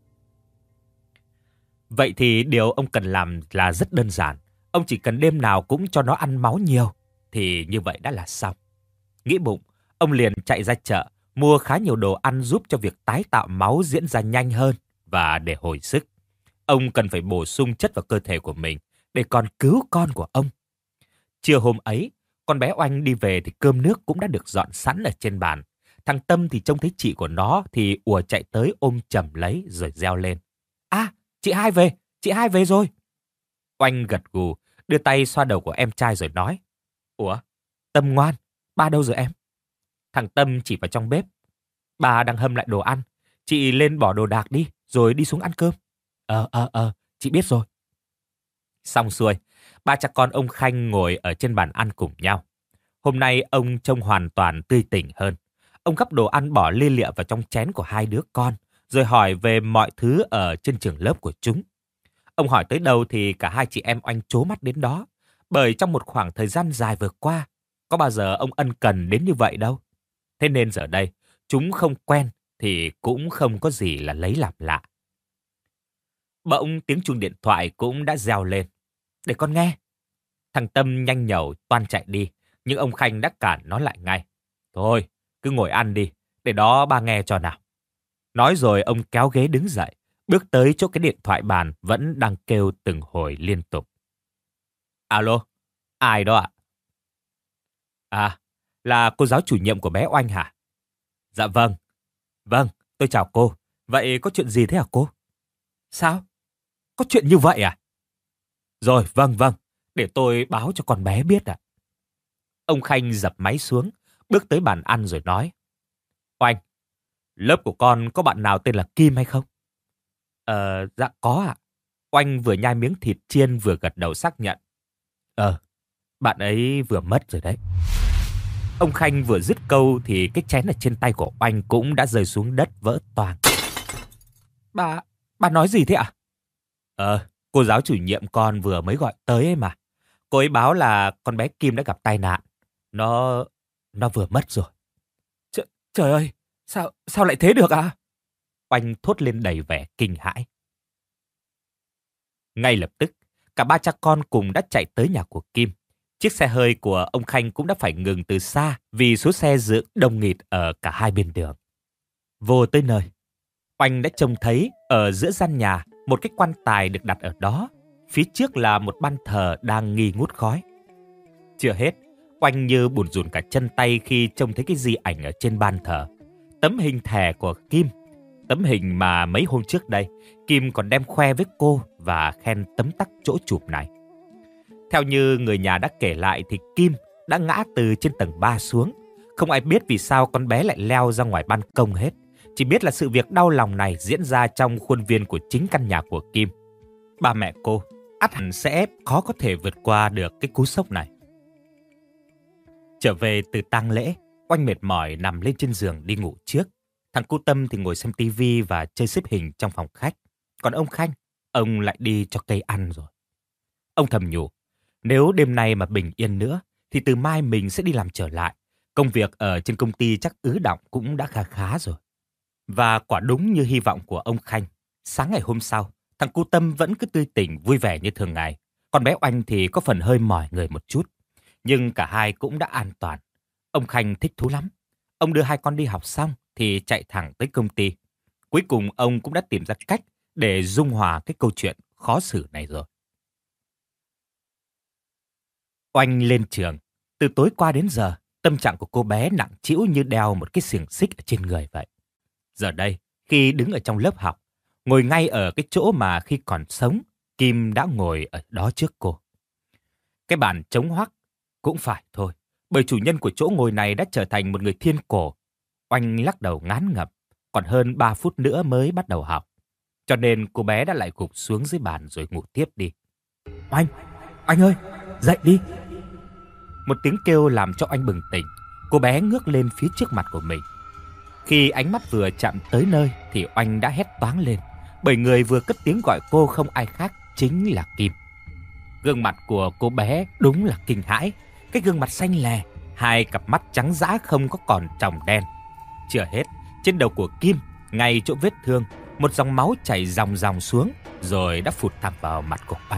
S1: Vậy thì điều ông cần làm là rất đơn giản. Ông chỉ cần đêm nào cũng cho nó ăn máu nhiều, thì như vậy đã là xong. Nghĩ bụng, ông liền chạy ra chợ, mua khá nhiều đồ ăn giúp cho việc tái tạo máu diễn ra nhanh hơn và để hồi sức. Ông cần phải bổ sung chất vào cơ thể của mình để còn cứu con của ông. Trưa hôm ấy, con bé Oanh đi về thì cơm nước cũng đã được dọn sẵn ở trên bàn. Thằng Tâm thì trông thấy chị của nó thì ùa chạy tới ôm chầm lấy rồi reo lên. À, chị hai về, chị hai về rồi. Oanh gật gù, đưa tay xoa đầu của em trai rồi nói. Ủa, Tâm ngoan, ba đâu rồi em? Thằng Tâm chỉ vào trong bếp. Bà đang hâm lại đồ ăn, chị lên bỏ đồ đạc đi, rồi đi xuống ăn cơm. Ờ, ờ, ờ, chị biết rồi. Xong xuôi, ba cha con ông Khanh ngồi ở trên bàn ăn cùng nhau. Hôm nay ông trông hoàn toàn tươi tỉnh hơn. Ông gắp đồ ăn bỏ lia lịa vào trong chén của hai đứa con, rồi hỏi về mọi thứ ở trên trường lớp của chúng. Ông hỏi tới đâu thì cả hai chị em Oanh trố mắt đến đó, bởi trong một khoảng thời gian dài vừa qua, có bao giờ ông ân cần đến như vậy đâu. Thế nên giờ đây, chúng không quen thì cũng không có gì là lấy làm lạ. Bỗng tiếng chuông điện thoại cũng đã reo lên. Để con nghe. Thằng Tâm nhanh nhẩu toan chạy đi, nhưng ông Khanh đã cản nó lại ngay. Thôi, cứ ngồi ăn đi, để đó ba nghe cho nào. Nói rồi ông kéo ghế đứng dậy, bước tới chỗ cái điện thoại bàn vẫn đang kêu từng hồi liên tục. Alo, ai đó ạ? À, là cô giáo chủ nhiệm của bé Oanh hả? Dạ vâng. Vâng, tôi chào cô. Vậy có chuyện gì thế hả cô? Sao? Có chuyện như vậy à? Rồi, vâng vâng, để tôi báo cho con bé biết ạ. Ông Khanh dập máy xuống, bước tới bàn ăn rồi nói. Oanh, lớp của con có bạn nào tên là Kim hay không? Ờ, dạ có ạ. Oanh vừa nhai miếng thịt chiên vừa gật đầu xác nhận. Ờ, bạn ấy vừa mất rồi đấy. Ông Khanh vừa dứt câu thì cái chén ở trên tay của Oanh cũng đã rơi xuống đất vỡ toang. Bà, bà nói gì thế ạ? Ờ, cô giáo chủ nhiệm con vừa mới gọi tới ấy mà. Cô ấy báo là con bé Kim đã gặp tai nạn. Nó... nó vừa mất rồi. Ch trời ơi, sao sao lại thế được à? Oanh thốt lên đầy vẻ kinh hãi. Ngay lập tức, cả ba cha con cùng đã chạy tới nhà của Kim. Chiếc xe hơi của ông Khanh cũng đã phải ngừng từ xa vì số xe dựng đông nghịt ở cả hai bên đường. Vô tới nơi, Oanh đã trông thấy ở giữa gian nhà một cái quan tài được đặt ở đó. Phía trước là một ban thờ đang nghi ngút khói. Chưa hết, Oanh như bủn rủn cả chân tay khi trông thấy cái di ảnh ở trên ban thờ. Tấm hình thẻ của Kim. Tấm hình mà mấy hôm trước đây, Kim còn đem khoe với cô và khen tấm tắc chỗ chụp này. Theo như người nhà đã kể lại thì Kim đã ngã từ trên tầng ba xuống. Không ai biết vì sao con bé lại leo ra ngoài ban công hết. Chỉ biết là sự việc đau lòng này diễn ra trong khuôn viên của chính căn nhà của Kim. Ba mẹ cô ắt hẳn sẽ khó có thể vượt qua được cái cú sốc này. Trở về từ tang lễ, Oanh mệt mỏi nằm lên trên giường đi ngủ trước. Thằng cu Tâm thì ngồi xem tivi và chơi xếp hình trong phòng khách. Còn ông Khanh, ông lại đi cho cây ăn rồi. Ông thầm nhủ, nếu đêm nay mà bình yên nữa, thì từ mai mình sẽ đi làm trở lại. Công việc ở trên công ty chắc ứ đọng cũng đã khá khá rồi. Và quả đúng như hy vọng của ông Khanh. Sáng ngày hôm sau, thằng cu Tâm vẫn cứ tươi tỉnh vui vẻ như thường ngày. Còn bé Oanh thì có phần hơi mỏi người một chút. Nhưng cả hai cũng đã an toàn. Ông Khanh thích thú lắm. Ông đưa hai con đi học xong thì chạy thẳng tới công ty. Cuối cùng ông cũng đã tìm ra cách để dung hòa cái câu chuyện khó xử này rồi. Oanh lên trường. Từ tối qua đến giờ, tâm trạng của cô bé nặng trĩu như đeo một cái xiềng xích ở trên người vậy. Giờ đây, khi đứng ở trong lớp học, ngồi ngay ở cái chỗ mà khi còn sống, Kim đã ngồi ở đó trước cô. Cái bàn trống hoắc cũng phải thôi, bởi chủ nhân của chỗ ngồi này đã trở thành một người thiên cổ. Oanh lắc đầu ngán ngẩm, còn hơn ba phút nữa mới bắt đầu học. Cho nên cô bé đã lại gục xuống dưới bàn rồi ngủ tiếp đi. Oanh, Oanh ơi, dậy đi. Một tiếng kêu làm cho Oanh bừng tỉnh. Cô bé ngước lên phía trước mặt của mình. Khi ánh mắt vừa chạm tới nơi thì Oanh đã hét toáng lên, bởi người vừa cất tiếng gọi cô không ai khác chính là Kim. Gương mặt của cô bé đúng là kinh hãi. Cái gương mặt xanh lè, hai cặp mắt trắng dã không có còn tròng đen. Chưa hết, trên đầu của Kim, ngay chỗ vết thương, một dòng máu chảy ròng ròng xuống, rồi đã phụt thẳng vào mặt của Oanh.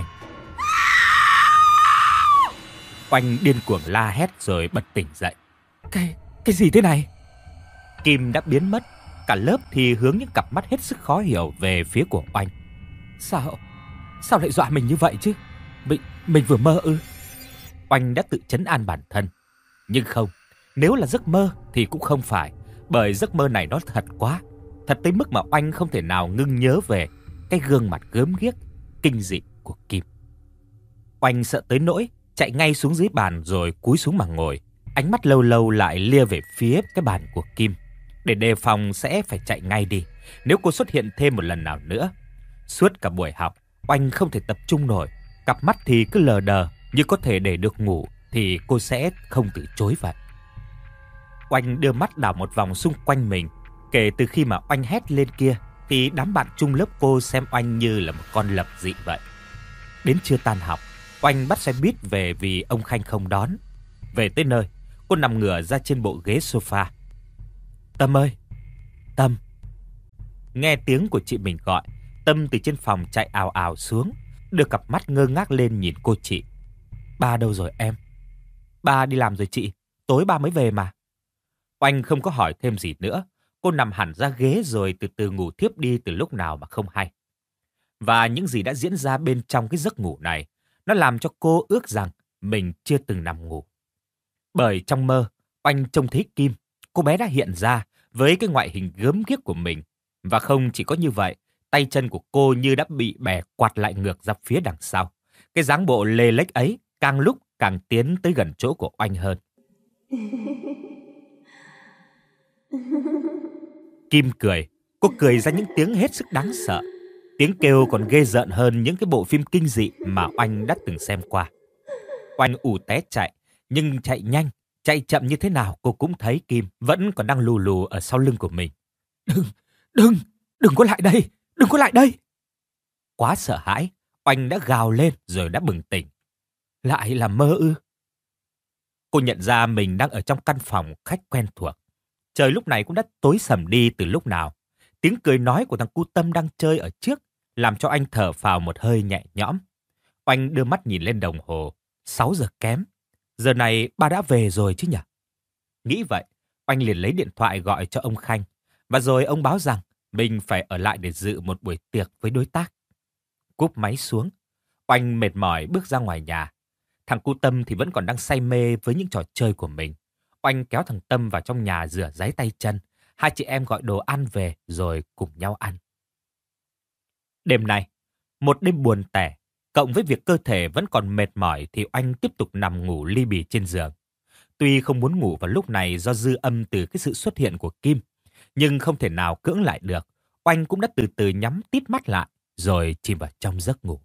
S1: Oanh điên cuồng la hét rồi bật tỉnh dậy. Cái, cái gì thế này? Kim đã biến mất, cả lớp thì hướng những cặp mắt hết sức khó hiểu về phía của Oanh. Sao, sao lại dọa mình như vậy chứ? Mình, mình vừa mơ ư? Oanh đã tự trấn an bản thân. Nhưng không, nếu là giấc mơ thì cũng không phải, bởi giấc mơ này nó thật quá. Thật tới mức mà Oanh không thể nào ngưng nhớ về cái gương mặt gớm ghiếc, kinh dị của Kim. Oanh sợ tới nỗi chạy ngay xuống dưới bàn rồi cúi xuống mà ngồi. Ánh mắt lâu lâu lại lia về phía cái bàn của Kim, để đề phòng sẽ phải chạy ngay đi nếu cô xuất hiện thêm một lần nào nữa. Suốt cả buổi học, Oanh không thể tập trung nổi. Cặp mắt thì cứ lờ đờ, như có thể để được ngủ thì cô sẽ không từ chối vậy. Oanh đưa mắt đảo một vòng xung quanh mình. Kể từ khi mà Oanh hét lên kia thì đám bạn chung lớp cô xem Oanh như là một con lập dị vậy. Đến trưa tan học, Oanh bắt xe buýt về vì ông Khanh không đón. Về tới nơi, cô nằm ngửa ra trên bộ ghế sofa. Tâm ơi! Tâm! Nghe tiếng của chị mình gọi, Tâm từ trên phòng chạy ào ào xuống, đưa cặp mắt ngơ ngác lên nhìn cô chị. Ba đâu rồi em? Ba đi làm rồi chị, tối ba mới về mà. Oanh không có hỏi thêm gì nữa. Cô nằm hẳn ra ghế rồi từ từ ngủ thiếp đi từ lúc nào mà không hay. Và những gì đã diễn ra bên trong cái giấc ngủ này, nó làm cho cô ước rằng mình chưa từng nằm ngủ. Bởi trong mơ, Oanh trông thấy Kim, cô bé đã hiện ra với cái ngoại hình gớm ghiếc của mình. Và không chỉ có như vậy, tay chân của cô như đã bị bẻ quạt lại ngược ra phía đằng sau. Cái dáng bộ lê lếch ấy càng lúc càng tiến tới gần chỗ của Oanh hơn. Kim cười, cô cười ra những tiếng hết sức đáng sợ. Tiếng kêu còn ghê rợn hơn những cái bộ phim kinh dị mà Oanh đã từng xem qua. Oanh ù té chạy, nhưng chạy nhanh, chạy chậm như thế nào cô cũng thấy Kim vẫn còn đang lù lù ở sau lưng của mình. Đừng, đừng, đừng có lại đây, đừng có lại đây. Quá sợ hãi, Oanh đã gào lên rồi đã bừng tỉnh. Lại là mơ ư? Cô nhận ra mình đang ở trong căn phòng khách quen thuộc. Trời lúc này cũng đã tối sầm đi từ lúc nào. Tiếng cười nói của thằng cu Tâm đang chơi ở trước làm cho anh thở phào một hơi nhẹ nhõm. Oanh đưa mắt nhìn lên đồng hồ. sáu giờ kém. Giờ này ba đã về rồi chứ nhỉ? Nghĩ vậy, Oanh liền lấy điện thoại gọi cho ông Khanh. Và rồi ông báo rằng mình phải ở lại để dự một buổi tiệc với đối tác. Cúp máy xuống, Oanh mệt mỏi bước ra ngoài nhà. Thằng cu Tâm thì vẫn còn đang say mê với những trò chơi của mình. Oanh kéo thằng Tâm vào trong nhà rửa ráy tay chân. Hai chị em gọi đồ ăn về rồi cùng nhau ăn. Đêm nay, một đêm buồn tẻ, cộng với việc cơ thể vẫn còn mệt mỏi thì Oanh tiếp tục nằm ngủ li bì trên giường. Tuy không muốn ngủ vào lúc này do dư âm từ cái sự xuất hiện của Kim, nhưng không thể nào cưỡng lại được. Oanh cũng đã từ từ nhắm tít mắt lại rồi chìm vào trong giấc ngủ.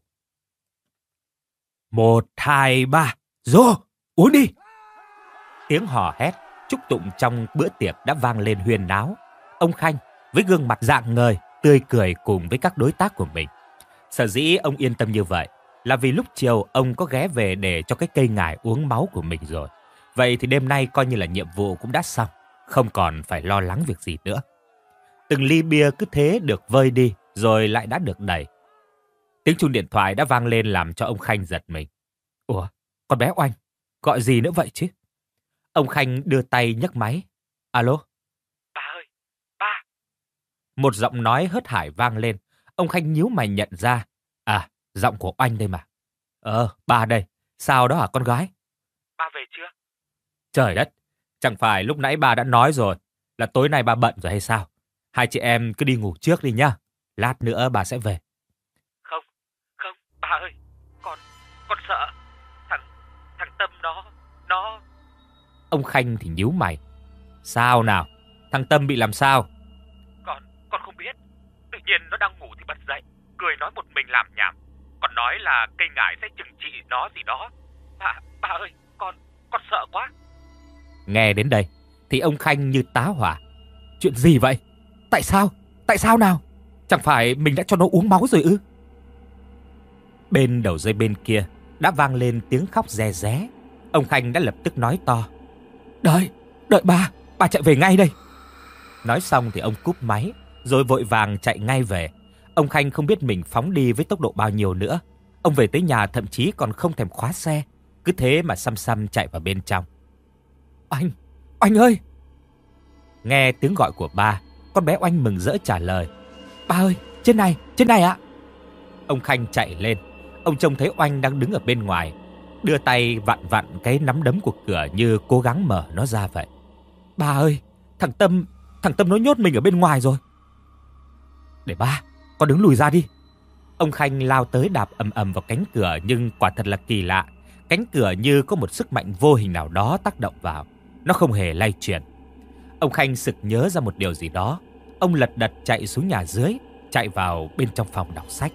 S1: Một, hai, ba, Rô, uống đi! Tiếng hò hét, chúc tụng trong bữa tiệc đã vang lên huyên náo. Ông Khanh với gương mặt rạng ngời, tươi cười cùng với các đối tác của mình. Sở dĩ ông yên tâm như vậy là vì lúc chiều ông có ghé về để cho cái cây ngải uống máu của mình rồi. Vậy thì đêm nay coi như là nhiệm vụ cũng đã xong, không còn phải lo lắng việc gì nữa. Từng ly bia cứ thế được vơi đi rồi lại đã được đẩy. Tiếng chuông điện thoại đã vang lên làm cho ông Khanh giật mình. Ủa, con bé Oanh, gọi gì nữa vậy chứ? Ông Khanh đưa tay nhấc máy. Alo? Ba ơi, ba! Một giọng nói hớt hải vang lên. Ông Khanh nhíu mày nhận ra. À, giọng của Oanh đây mà. Ờ, ba đây. Sao đó hả con gái? Ba về chưa? Trời đất, chẳng phải lúc nãy ba đã nói rồi là tối nay ba bận rồi hay sao? Hai chị em cứ đi ngủ trước đi nhá. Lát nữa ba sẽ về. Không, không, ba ơi. Con, con sợ. Thằng, thằng Tâm nó, nó... Ông Khanh thì nhíu mày. Sao nào? Thằng Tâm bị làm sao? Con, con không biết. Tự nhiên nó đang ngủ thì bật dậy, cười nói một mình làm nhảm. Còn nói là cây ngải sẽ trừng trị nó gì đó. Ba, ba ơi, con, con sợ quá. Nghe đến đây thì ông Khanh như tá hỏa. Chuyện gì vậy? Tại sao? Tại sao nào? Chẳng phải mình đã cho nó uống máu rồi ư? Bên đầu dây bên kia đã vang lên tiếng khóc rè ré. Ông Khanh đã lập tức nói to. Đợi, đợi ba, ba chạy về ngay đây. Nói xong thì ông cúp máy, rồi vội vàng chạy ngay về. Ông Khanh không biết mình phóng đi với tốc độ bao nhiêu nữa. Ông về tới nhà thậm chí còn không thèm khóa xe, cứ thế mà xăm xăm chạy vào bên trong. Oanh, Oanh ơi! Nghe tiếng gọi của ba, con bé Oanh mừng rỡ trả lời. Ba ơi, trên này, trên này ạ! Ông Khanh chạy lên. Ông trông thấy Oanh đang đứng ở bên ngoài, đưa tay vặn vặn cái nắm đấm của cửa như cố gắng mở nó ra vậy. Ba ơi, thằng Tâm, thằng Tâm nó nhốt mình ở bên ngoài rồi. Để ba, con đứng lùi ra đi. Ông Khanh lao tới đạp ầm ầm vào cánh cửa, nhưng quả thật là kỳ lạ. Cánh cửa như có một sức mạnh vô hình nào đó tác động vào. Nó không hề lay chuyển. Ông Khanh sực nhớ ra một điều gì đó. Ông lật đật chạy xuống nhà dưới, chạy vào bên trong phòng đọc sách.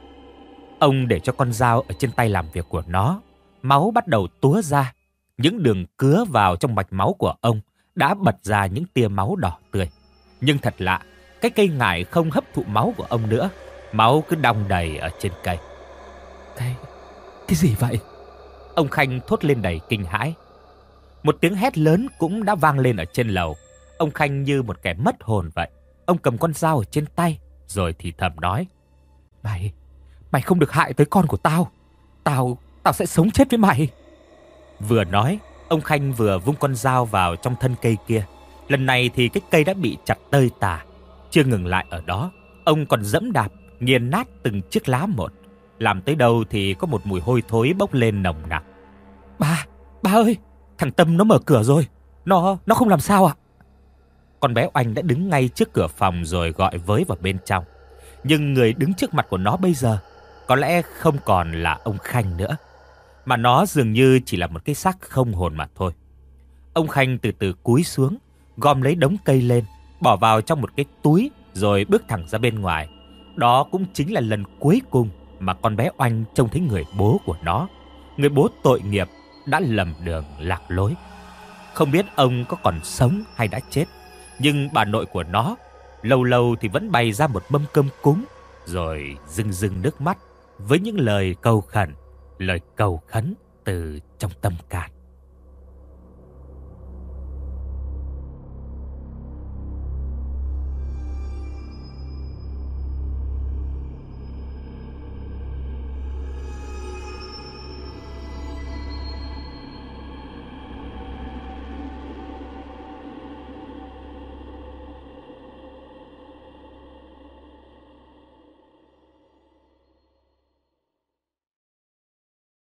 S1: Ông để cho con dao ở trên tay làm việc của nó. Máu bắt đầu túa ra. Những đường cứa vào trong mạch máu của ông đã bật ra những tia máu đỏ tươi. Nhưng thật lạ, cái cây ngải không hấp thụ máu của ông nữa. Máu cứ đong đầy ở trên cây. Cái... cái gì vậy? Ông Khanh thốt lên đầy kinh hãi. Một tiếng hét lớn cũng đã vang lên ở trên lầu. Ông Khanh như một kẻ mất hồn vậy. Ông cầm con dao ở trên tay, rồi thì thầm nói: Mày, mày không được hại tới con của tao. Tao, tao sẽ sống chết với mày. Vừa nói, ông Khanh vừa vung con dao vào trong thân cây kia. Lần này thì cái cây đã bị chặt tơi tả. Chưa ngừng lại ở đó, ông còn giẫm đạp, nghiền nát từng chiếc lá một. Làm tới đâu thì có một mùi hôi thối bốc lên nồng nặc. Ba, ba ơi, thằng Tâm nó mở cửa rồi. Nó, nó không làm sao ạ? Con bé Oanh đã đứng ngay trước cửa phòng rồi gọi với vào bên trong. Nhưng người đứng trước mặt của nó bây giờ có lẽ không còn là ông Khanh nữa, mà nó dường như chỉ là một cái xác không hồn mà thôi. Ông Khanh từ từ cúi xuống, gom lấy đống cây lên, bỏ vào trong một cái túi rồi bước thẳng ra bên ngoài. Đó cũng chính là lần cuối cùng mà con bé Oanh trông thấy người bố của nó. Người bố tội nghiệp đã lầm đường lạc lối. Không biết ông có còn sống hay đã chết, nhưng bà nội của nó lâu lâu thì vẫn bày ra một mâm cơm cúng, rồi rưng rưng nước mắt với những lời cầu khẩn, lời cầu khấn từ trong tâm can.